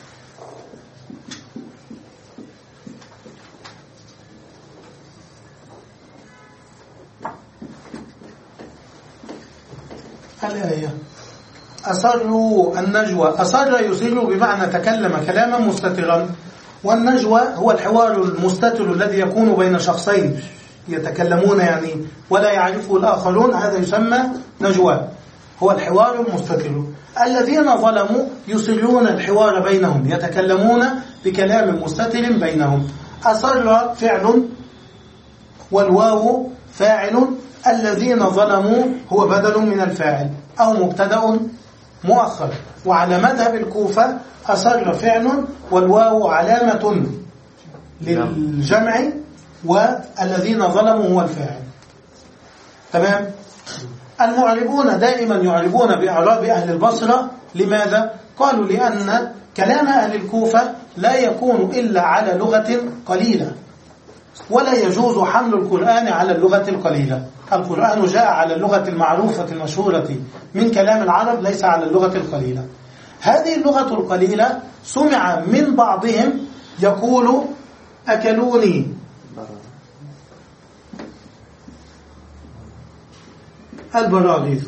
الآية. أسروا النجوى، أسر يسر بمعنى تكلم كلاما مستترا، والنجوى هو الحوار المستتر الذي يكون بين شخصين يتكلمون يعني ولا يعرفه الآخرون، هذا يسمى نجوى، هو الحوار المستتر. الذين ظلموا يسرون الحوار بينهم، يتكلمون بكلام مستتر بينهم. أسر فعل والواو فاعل، الذين ظلموا هو بدل من الفاعل أو مبتدأ مؤخر. وعلى مذهب الكوفة أسر فعل والواو علامة للجمع والذين ظلموا هو الفاعل. تمام؟ المعربون دائما يعربون بإعراب أهل البصرة. لماذا؟ قالوا لأن كلام أهل الكوفة لا يكون إلا على لغة قليلة، ولا يجوز حمل القرآن على اللغة القليلة. القرآن جاء على اللغة المعروفة المشهورة من كلام العرب، ليس على اللغة القليلة. هذه اللغة القليلة سمع من بعضهم يقول أكلوني البراغيث،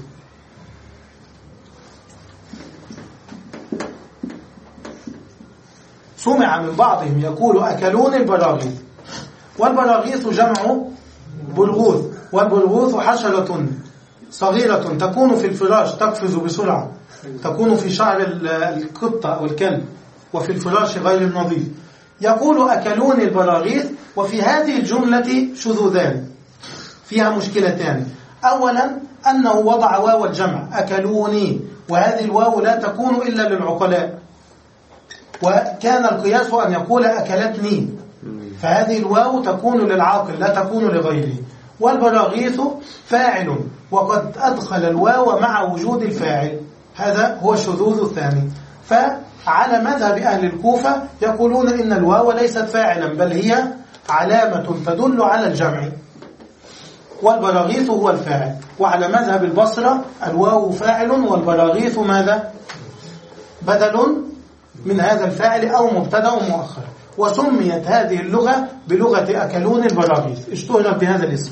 سمع من بعضهم يقول أكلوني البراغيث. والبراغيث جمع برغوث، والبرغوث حشرة صغيرة تكون في الفراش تقفز بسرعة، تكون في شعر القطة أو الكلب، وفي الفراش غير النظيف. يقول أكلوني البراغيث. وفي هذه الجملة شذوذان، فيها مشكلتان. أولا أنه وضع واو الجمع أكلوني، وهذه الواو لا تكون إلا للعقلاء، وكان القياس أن يقول أكلتني، فهذه الواو تكون للعاقل لا تكون لغيره. والبراغيث فاعل، وقد أدخل الواو مع وجود الفاعل، هذا هو الشذوذ الثاني. فعلى مذهب أهل الكوفة يقولون إن الواو ليست فاعلا، بل هي علامة تدل على الجمع، والبراغيث هو الفاعل. وعلى مذهب البصرة الواو فاعل والبراغيث ماذا؟ بدل من هذا الفاعل أو مبتدأ مؤخر. وسميت هذه اللغة بلغة أكلون البراغيث، اشتهرت بهذا الاسم،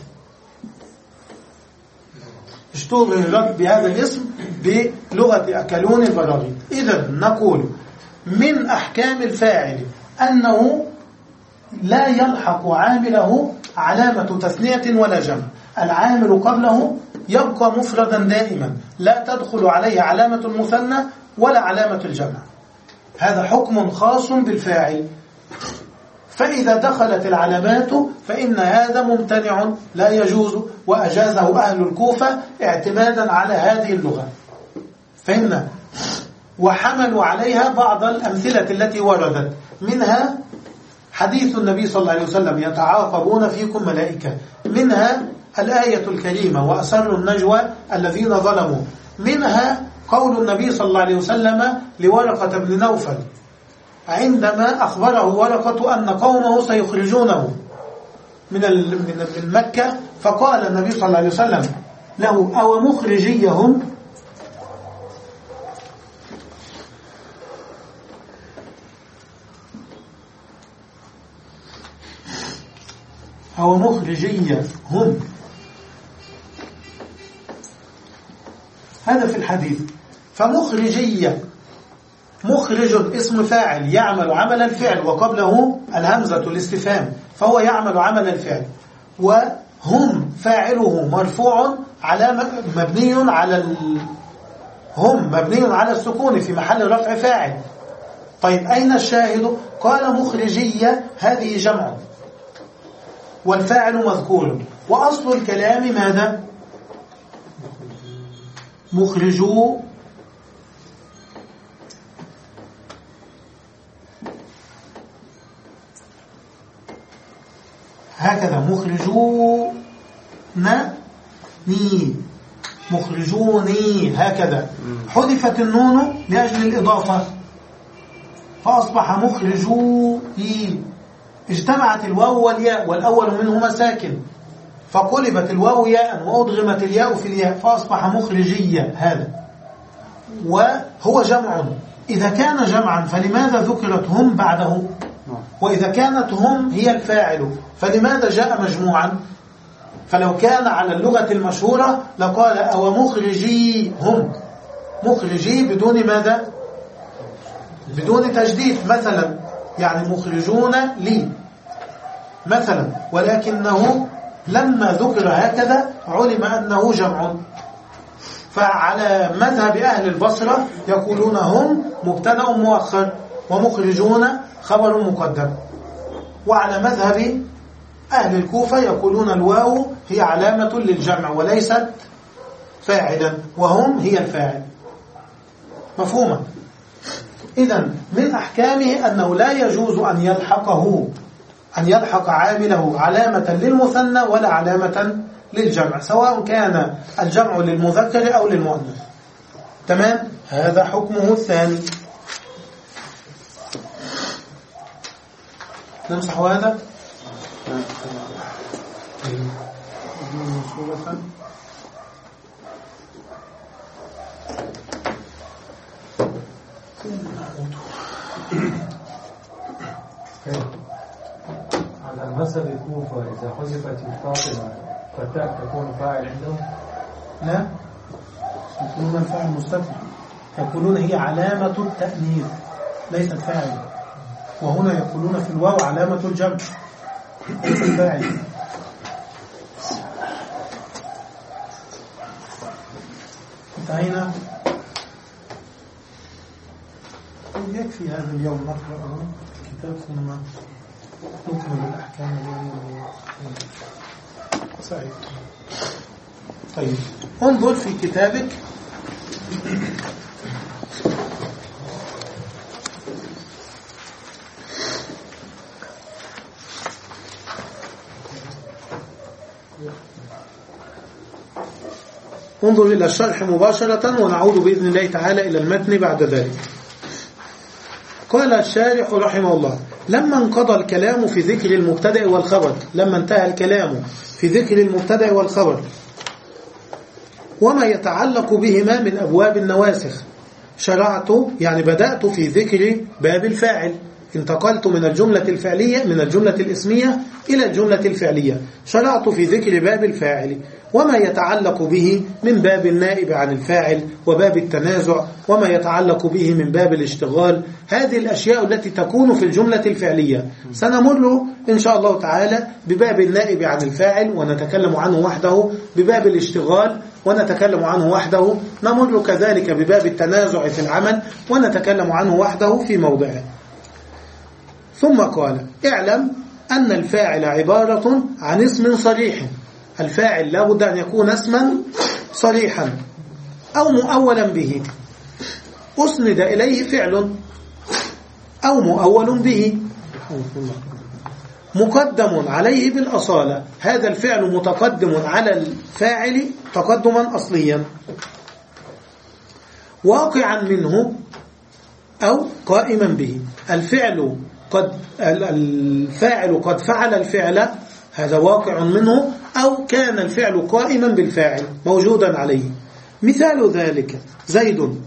اشتهرت بهذا الاسم بلغة أكلون البراغيث. إذا نقول من أحكام الفاعل أنه لا يلحق عامله علامة تثنية ولا جمع، العامل قبله يبقى مفردا دائما، لا تدخل عليه علامة المثنى ولا علامة الجمع. هذا حكم خاص بالفاعل. فإذا دخلت العلامات فإن هذا ممتنع لا يجوز، وأجازه أهل الكوفة اعتمادا على هذه اللغة. فهمنا؟ وحملوا عليها بعض الأمثلة التي وردت، منها حديث النبي صلى الله عليه وسلم يتعاقبون فيكم ملائكة، منها الآية الكريمة وأسروا النجوى الذين ظلموا، منها قول النبي صلى الله عليه وسلم لورقة بن نوفل عندما أخبره ورقة أن قومه سيخرجونه من من مكة، فقال النبي صلى الله عليه وسلم له أو مخرجيهم أو مخرجيهم، هذا في الحديث. فمخرجية، مخرج اسم فاعل يعمل عمل الفعل وقبله الهمزة الاستفهام، فهو يعمل عمل الفعل. هم فاعله مرفوع على مبني على ال... هم مبني على السكون في محل رفع فاعل. طيب أين الشاهد؟ قال مخرجية هذه جمع والفاعل مذكور، وأصل الكلام ماذا؟ مخرجو هكذا مخرجون ني مخرجوني هكذا. حذفت النون لأجل الإضافة فأصبح مخرجوي. اجتمعت الواو والياء والأول منهما ساكن فقلبت الواو ياء وأضغمت الياء في الياء فأصبح مخرجية هذا، وهو جمع. إذا كان جمعا فلماذا ذكرت هم بعده؟ وإذا كانت هم هي الفاعل فلماذا جاء مجموعا؟ فلو كان على اللغة المشهورة لقال أو مخرجي هم، مخرجي بدون ماذا؟ بدون تجديد مثلا، يعني مخرجون لي مثلا، ولكنه لما ذكر هكذا علم أنه جمع. فعلى مذهب أهل البصرة يقولون هم مبتدأ مؤخر ومخرجون خبر مقدم، وعلى مذهب أهل الكوفة يقولون الواو هي علامة للجمع وليست فاعلا، وهم هي الفاعل. مفهومة؟ إذن من أحكامه أنه لا يجوز أن يلحقه أن يلحق عامله علامة للمثنى ولا علامة للجمع، سواء كان الجمع للمذكر أو للمؤنث. تمام؟ هذا حكمه الثاني. نمسح هذا. على المذهب الكوفة إذا حذفت الفاطمة فتاة تكون فاعل عندهم؟ لا، يقولون الفاعل مستتر، يقولون هي علامة التأنيث ليست فاعل، وهنا يقولون في الواو علامة الجمع ليست فاعل. انتهينا. يكفي هذا اليوم نقرأ الكتاب ثم نكمل الأحكام اليوم. سعيد. طيب انظر في كتابك انظر إلى الشرح مباشرة ونعود بإذن الله تعالى إلى المتن بعد ذلك. قال الشارح رحمه الله: لما انقضى الكلام في ذكر المبتدأ والخبر، لما انتهى الكلام في ذكر المبتدأ والخبر وما يتعلق بهما من أبواب النواسخ، شرعت يعني بدأت في ذكر باب الفاعل، انتقلت من الجملة الفعلية من الجملة الاسمية إلى الجملة الفعلية، شرعت في ذكر باب الفاعل وما يتعلق به من باب النائب عن الفاعل وباب التنازع وما يتعلق به من باب الاشتغال. هذه الأشياء التي تكون في الجملة الفعلية سنمر إن شاء الله تعالى بباب النائب عن الفاعل ونتكلم عنه وحده، بباب الاشتغال ونتكلم عنه وحده، نمر كذلك بباب التنازع في العمل ونتكلم عنه وحده في موضعه. ثم قال: اعلم أن الفاعل عبارة عن اسم صريح، الفاعل لابد أن يكون اسما صريحا أو مؤولا به، أسند إليه فعل أو مؤول به، مقدم عليه بالأصالة، هذا الفعل متقدم على الفاعل تقدما أصليا، واقعا منه أو قائما به، الفعل قد الفاعل قد فعل الفعل، هذا واقع منه، أو كان الفعل قائما بالفاعل موجودا عليه. مثال ذلك زيد،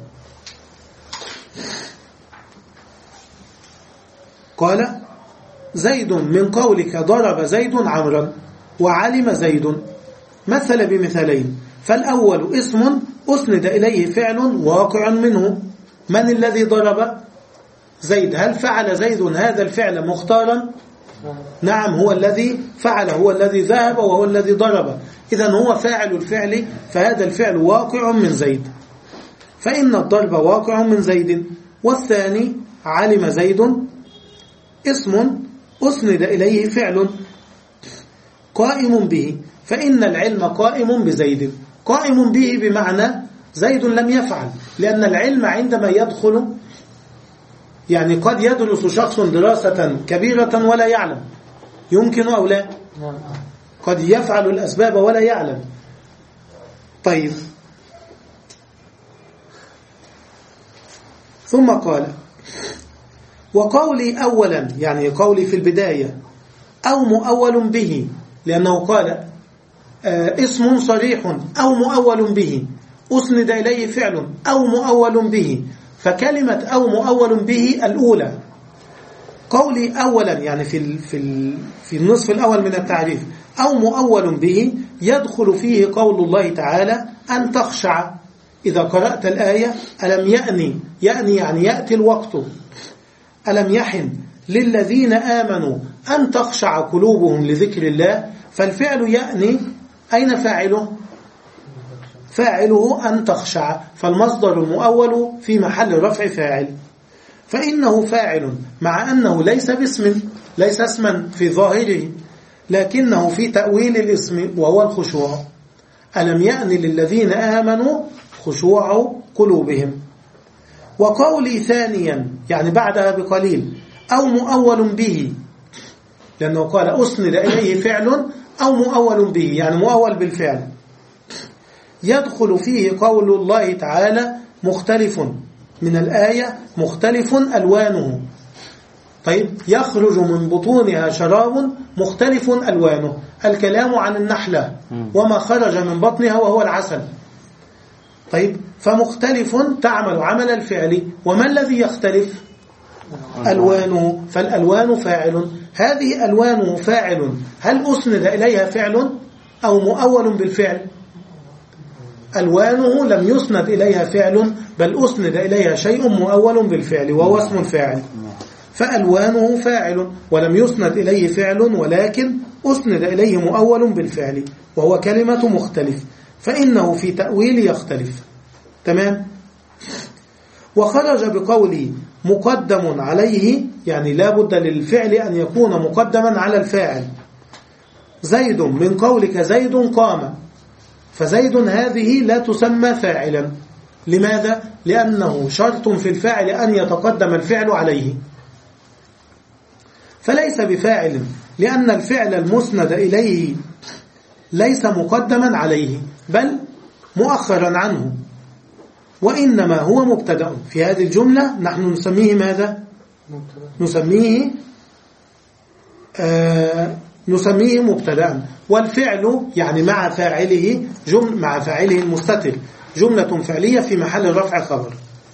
قال: زيد من قولك ضرب زيد عمرا وعلم زيد، مثل بمثالين، فالأول اسم أسند إليه فعل واقع منه، من الذي ضرب؟ زيد، هل فعل زيد هذا الفعل مختارا؟ نعم هو الذي فعل، هو الذي ذهب وهو الذي ضرب، إذن هو فاعل الفعل، فهذا الفعل واقع من زيد، فإن الضرب واقع من زيد. والثاني علم زيد اسم أسند إليه فعل قائم به، فإن العلم قائم بزيد. قائم به بمعنى زيد لم يفعل، لأن العلم عندما يدخل يعني قد يدرس شخص دراسة كبيرة ولا يعلم، يمكن أو لا؟ قد يفعل الأسباب ولا يعلم. طيب، ثم قال وقولي أولا، يعني قولي في البداية، أو مؤول به، لأنه قال آه اسم صريح أو مؤول به أسند إليه فعل أو مؤول به، فكلمة أو مؤول به الأولى. قولي أولا يعني في في في النصف الأول من التعريف، أو مؤول به يدخل فيه قول الله تعالى أن تخشع. إذا قرأت الآية ألم يأني، يأني يعني يأتي الوقت، ألم يحن للذين آمنوا أن تخشع قلوبهم لذكر الله، فالفعل يأني أين فاعله؟ فاعله أن تخشع، فالمصدر المؤول في محل رفع فاعل، فإنه فاعل مع أنه ليس باسم، ليس اسما في ظاهره، لكنه في تأويل الاسم وهو الخشوع. ألم يأن للذين آمنوا خشوع قلوبهم. وقولي ثانيا يعني بعدها بقليل أو مؤول به، لأنه قال أسند إليه فعل أو مؤول به يعني مؤول بالفعل، يدخل فيه قول الله تعالى مختلف من الآية، مختلف ألوانه. طيب، يخرج من بطونها شراب مختلف ألوانه، الكلام عن النحلة وما خرج من بطنها وهو العسل. طيب، فمختلف تعمل عمل الفعل، وما الذي يختلف؟ ألوانه، فالألوان فاعل. هذه ألوانه فاعل، هل أسند إليها فعل أو مؤول بالفعل؟ ألوانه لم يسند إليها فعل، بل أسند إليها شيء مؤول بالفعل وهو اسم الفاعل، فألوانه فاعل ولم يسند إليه فعل، ولكن أسند إليه مؤول بالفعل وهو كلمة مختلف، فإنه في تأويل يختلف. تمام. وخرج بقولي مقدم عليه، يعني لا بد للفعل أن يكون مقدما على الفاعل. زيد من قولك زيد قام، فزيد هذه لا تسمى فاعلا. لماذا؟ لأنه شرط في الفاعل أن يتقدم الفعل عليه، فليس بفاعل، لأن الفعل المسند إليه ليس مقدما عليه بل مؤخرا عنه، وإنما هو مبتدأ. في هذه الجملة نحن نسميه ماذا؟ نسميه آه نسميه مبتدأ، والفعل يعني مع فاعله جمل مع فاعله المستتر جملة فعلية في محل رفع خبر.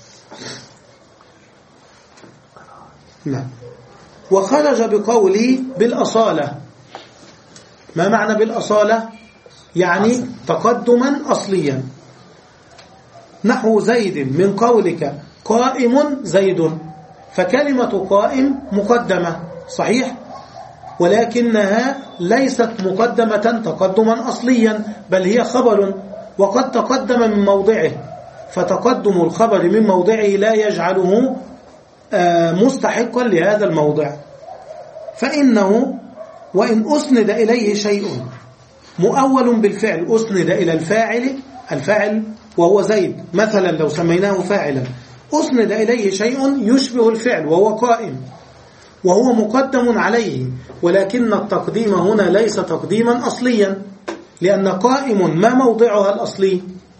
نعم. وخرج بقولي بالأصالة. ما معنى بالأصالة؟ يعني تقدما أصليا، نحو زيد من قولك قائم زيد، فكلمة قائم مقدمة صحيح، ولكنها ليست مقدمة تقدما أصليا، بل هي خبر وقد تقدم من موضعه، فتقدم الخبر من موضعه لا يجعله مستحقا لهذا الموضع، فإنه وإن أسند إليه شيء مؤول بالفعل أسند إلى الفاعل، الفاعل وهو زيد مثلا لو سميناه فاعلا، أسند إليه شيء يشبه الفعل وهو قائم وهو مقدم عليه، ولكن التقديم هنا ليس تقديما أصليا، لأن قائم ما موضعها الأصلي؟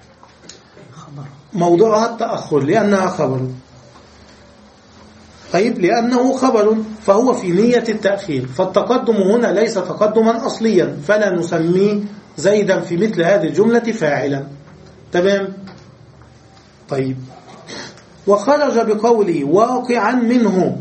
موضعها التأخر لأنها خبر. طيب، لأنه خبر فهو في نية التأخير، فالتقدم هنا ليس تقدما أصليا، فلا نسميه زيدا في مثل هذه الجملة فاعلا. تمام. طيب، وخرج بقولي واقعا منه،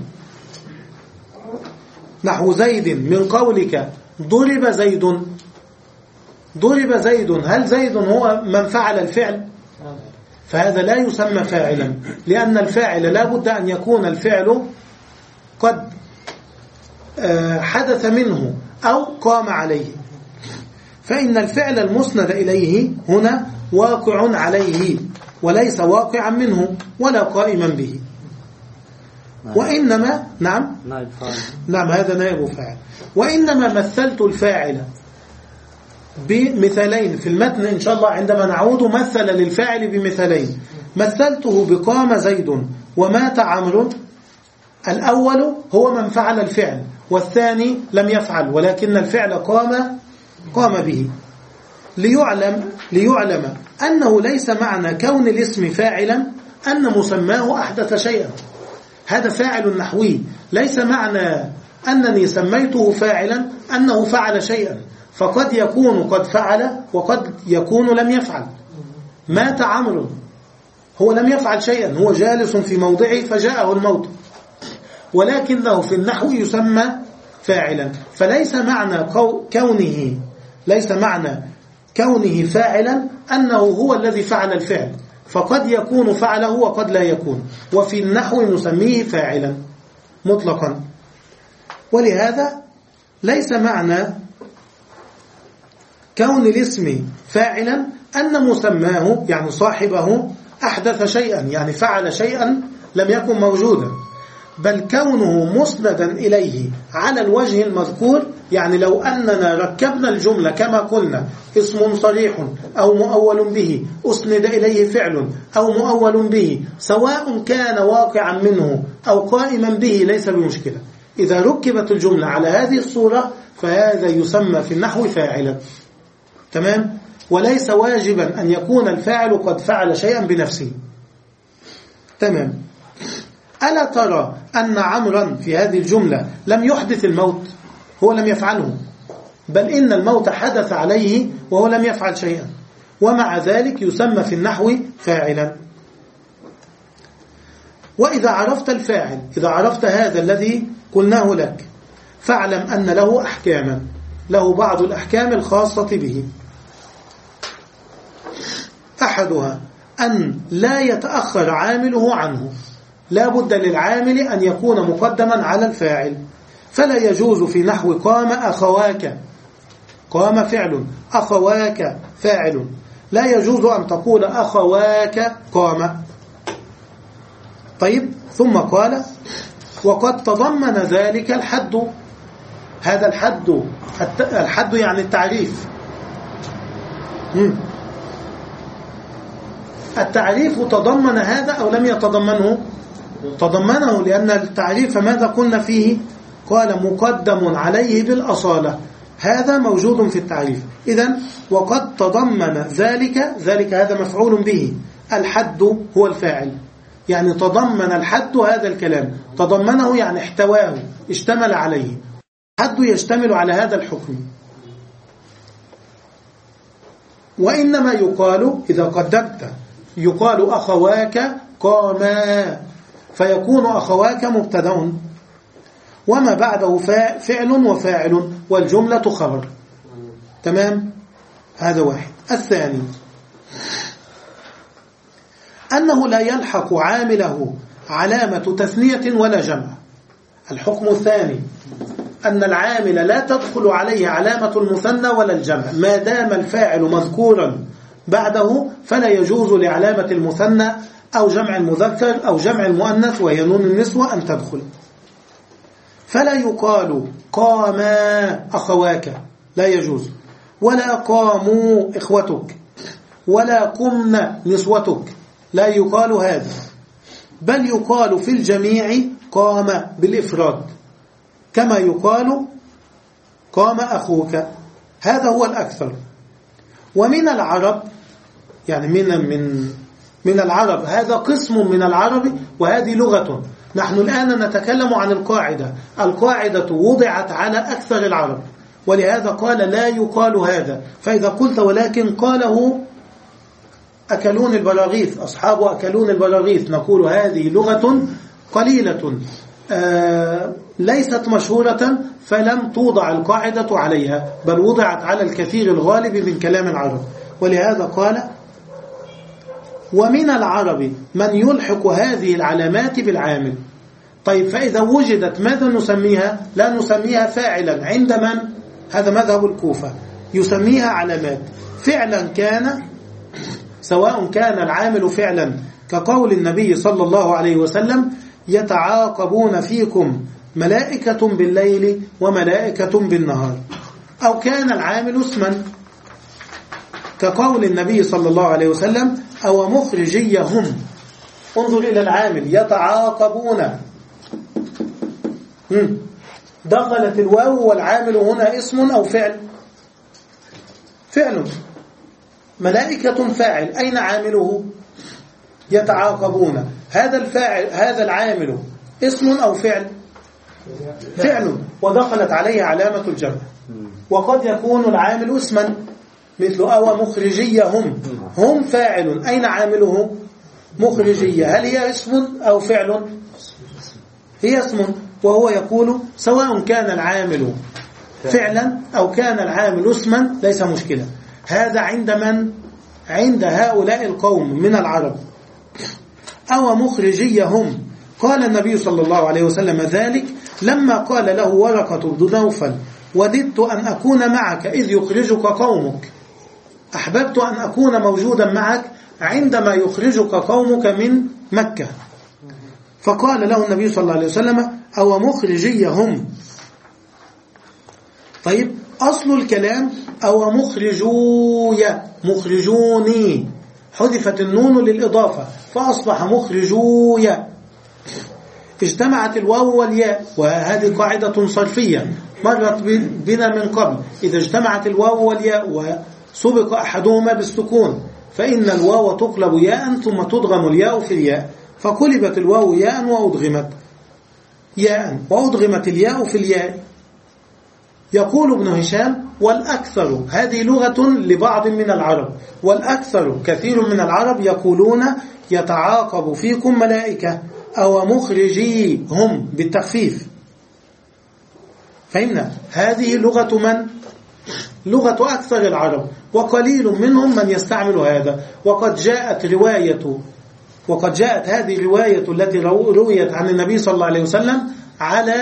نحو زيد من قولك ضرب زيد. ضرب زيد، هل زيد هو من فعل الفعل؟ فهذا لا يسمى فاعلا، لأن الفاعل لا بد أن يكون الفعل قد حدث منه أو قام عليه، فإن الفعل المسند إليه هنا واقع عليه وليس واقعا منه ولا قائما به. وإنما نعم نعم هذا نائب فاعل. وإنما مثلت الفاعل بمثالين في المتن إن شاء الله، عندما نعود مثل للفاعل بمثالين. مثلته بقام زيد ومات عمرو. الأول هو من فعل الفعل، والثاني لم يفعل ولكن الفعل قام قام به، ليعلم ليعلم أنه ليس معنى كون الاسم فاعلا أن مسماه أحدث شيئا. هذا فاعل نحوي، ليس معنى أنني سميته فاعلا أنه فعل شيئا، فقد يكون قد فعل وقد يكون لم يفعل. مات عمرو، هو لم يفعل شيئا، هو جالس في موضعه فجاءه الموت، ولكنه في النحو يسمى فاعلا. فليس معنى كونه ليس معنى كونه فاعلا أنه هو الذي فعل الفعل، فقد يكون فعله وقد لا يكون، وفي النحو نسميه فاعلا مطلقا. ولهذا ليس معنى كون الاسم فاعلا أن مسماه يعني صاحبه أحدث شيئا، يعني فعل شيئا لم يكن موجودا، بل كونه مسندا إليه على الوجه المذكور. يعني لو أننا ركبنا الجملة كما قلنا اسم صريح أو مؤول به أسند إليه فعل أو مؤول به، سواء كان واقعا منه أو قائما به ليس بمشكلة. إذا ركبت الجملة على هذه الصورة فهذا يسمى في النحو فاعلا. تمام؟ وليس واجبا أن يكون الفاعل قد فعل شيئا بنفسه. تمام. ألا ترى أن عمرا في هذه الجملة لم يحدث الموت؟ هو لم يفعله، بل إن الموت حدث عليه وهو لم يفعل شيئا، ومع ذلك يسمى في النحو فاعلا. وإذا عرفت الفاعل، إذا عرفت هذا الذي قلناه لك، فاعلم أن له أحكاما، له بعض الأحكام الخاصة به. أحدها أن لا يتأخر عامله عنه، لا بد للعامل أن يكون مقدما على الفاعل. فلا يجوز في نحو قام أخواك، قام فعل، أخواك فاعل، لا يجوز أن تقول أخواك قام. طيب، ثم قال وقد تضمن ذلك الحد. هذا الحد الحد يعني التعريف. التعريف تضمن هذا أو لم يتضمنه؟ تضمنه، لأن التعريف ماذا قلنا فيه؟ قال مقدم عليه بالأصالة، هذا موجود في التعريف. إذن وقد تضمن ذلك، ذلك هذا مفعول به، الحد هو الفاعل، يعني تضمن الحد هذا الكلام، تضمنه يعني احتواه، اشتمل عليه. الحد يشتمل على هذا الحكم. وإنما يقال إذا قدمت يقال أخواك قاما، فيكون أخواك مبتدأ وما بعده فعل وفاعل والجملة خبر. تمام؟ هذا واحد. الثاني أنه لا يلحق عامله علامة تثنية ولا جمع. الحكم الثاني أن العامل لا تدخل عليه علامة المثنى ولا الجمع، ما دام الفاعل مذكورا بعده فلا يجوز لعلامة المثنى أو جمع المذكر أو جمع المؤنث وهي نون النسوة أن تدخل. فلا يقال قاما أخواك، لا يجوز، ولا قاموا إخوتك، ولا قمنا نسوتك، لا يقال هذا، بل يقال في الجميع قام بالإفراد، كما يقال قام أخوك. هذا هو الأكثر. ومن العرب، يعني من من من العرب، هذا قسم من العرب وهذه لغة. نحن الآن نتكلم عن القاعدة، القاعدة وضعت على أكثر العرب، ولهذا قال لا يقال هذا. فإذا قلت ولكن قاله أكلون البراغيث، أصحاب أكلون البراغيث، نقول هذه لغة قليلة آه ليست مشهورة، فلم توضع القاعدة عليها، بل وضعت على الكثير الغالب من كلام العرب. ولهذا قال ومن العرب من يلحق هذه العلامات بالعامل، طيب فإذا وجدت ماذا نسميها؟ لا نسميها فاعلا عند من؟ هذا مذهب الكوفة، يسميها علامات. فعلا كان، سواء كان العامل فعلا كقول النبي صلى الله عليه وسلم يتعاقبون فيكم ملائكة بالليل وملائكة بالنهار، أو كان العامل اسما كقول النبي صلى الله عليه وسلم أو مخرجيهم. انظر إلى العامل يتعاقبون، دخلت الواو والعامل هنا اسم أو فعل؟ فعل. ملائكة فاعل، أين عامله؟ يتعاقبون. هذا الفاعل، هذا العامل اسم أو فعل؟ فعل، ودخلت عليه علامة الجمع. وقد يكون العامل اسما مثل أو مخرجيهم، هم فاعل، أين عامله؟ مخرجية. هل هي اسم أو فعل؟ هي اسم. وهو يقول سواء كان العامل فعلا أو كان العامل اسما ليس مشكلة. هذا عند من؟ عند هؤلاء القوم من العرب. أو مخرجيهم، قال النبي صلى الله عليه وسلم ذلك لما قال له ورقة بن نوفل وددت أن أكون معك إذ يخرجك قومك، أحببت أن أكون موجودا معك عندما يخرجك قومك من مكة. فقال له النبي صلى الله عليه وسلم أو مخرجيهم. طيب أصل الكلام أو مخرجوي، مخرجوني، حذفت النون للإضافة فأصبح مخرجوي. اجتمعت الواو والياء، وهذه قاعدة صرفية مرت بنا من قبل. إذا اجتمعت الواو والياء وسبق أحدهما بالسكون فإن الواو تقلب ياء ثم تدغم الياء في الياء، فقلبت الواو ياء وأدغمت ياء وأدغمت الياء في الياء. يقول ابن هشام والأكثر، هذه لغة لبعض من العرب، والأكثر كثير من العرب يقولون يتعاقب فيكم ملائكة أو مخرجيهم بالتخفيف. فهمنا؟ هذه لغة من؟ لغة أكثر العرب، وقليل منهم من يستعمل هذا. وقد جاءت رواية وقد جاءت هذه الرواية التي رويت عن النبي صلى الله عليه وسلم على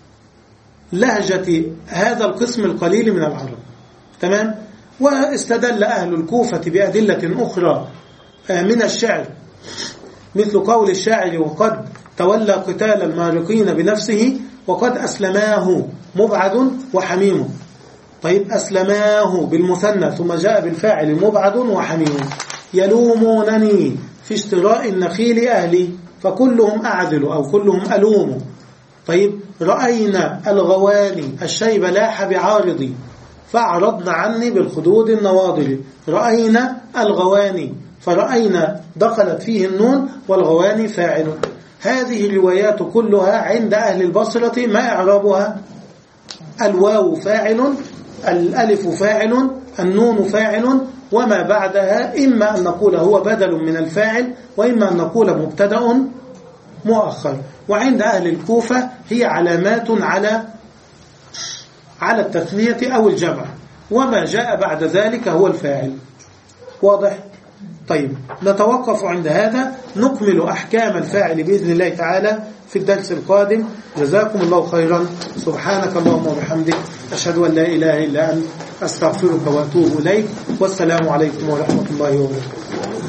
لهجة هذا القسم القليل من العرب. تمام؟ واستدل أهل الكوفة بأدلة أخرى من الشعر، مثل قول الشاعر وقد تولى قتال المارقين بنفسه وقد أسلماه مبعد وحميم. طيب أسلماه بالمثنى ثم جاء بالفاعل مبعد وحميم. يلومونني في اشتراء النخيل أهلي فكلهم أعذل أو كلهم ألوم. طيب رأينا الغواني الشيب لاح بعارضي فأعرضنا عني بالخدود النواضر. رأينا الغواني، فرأينا دخلت فيه النون والغواني فاعل. هذه الروايات كلها عند أهل البصرة ما إعرابها؟ الواو فاعل، الألف فاعل، النون فاعل، وما بعدها إما أن نقول هو بدل من الفاعل وإما أن نقول مبتدأ مؤخر. وعند أهل الكوفة هي علامات على على التثنية أو الجمع، وما جاء بعد ذلك هو الفاعل. واضح؟ طيب نتوقف عند هذا، نكمل أحكام الفاعل بإذن الله تعالى في الدرس القادم. جزاكم الله خيرا. سبحانك اللهم وبحمدك، أشهد أن لا إله إلا أنت، أستغفرك وأتوب إليك، والسلام عليكم ورحمة الله وبركاته.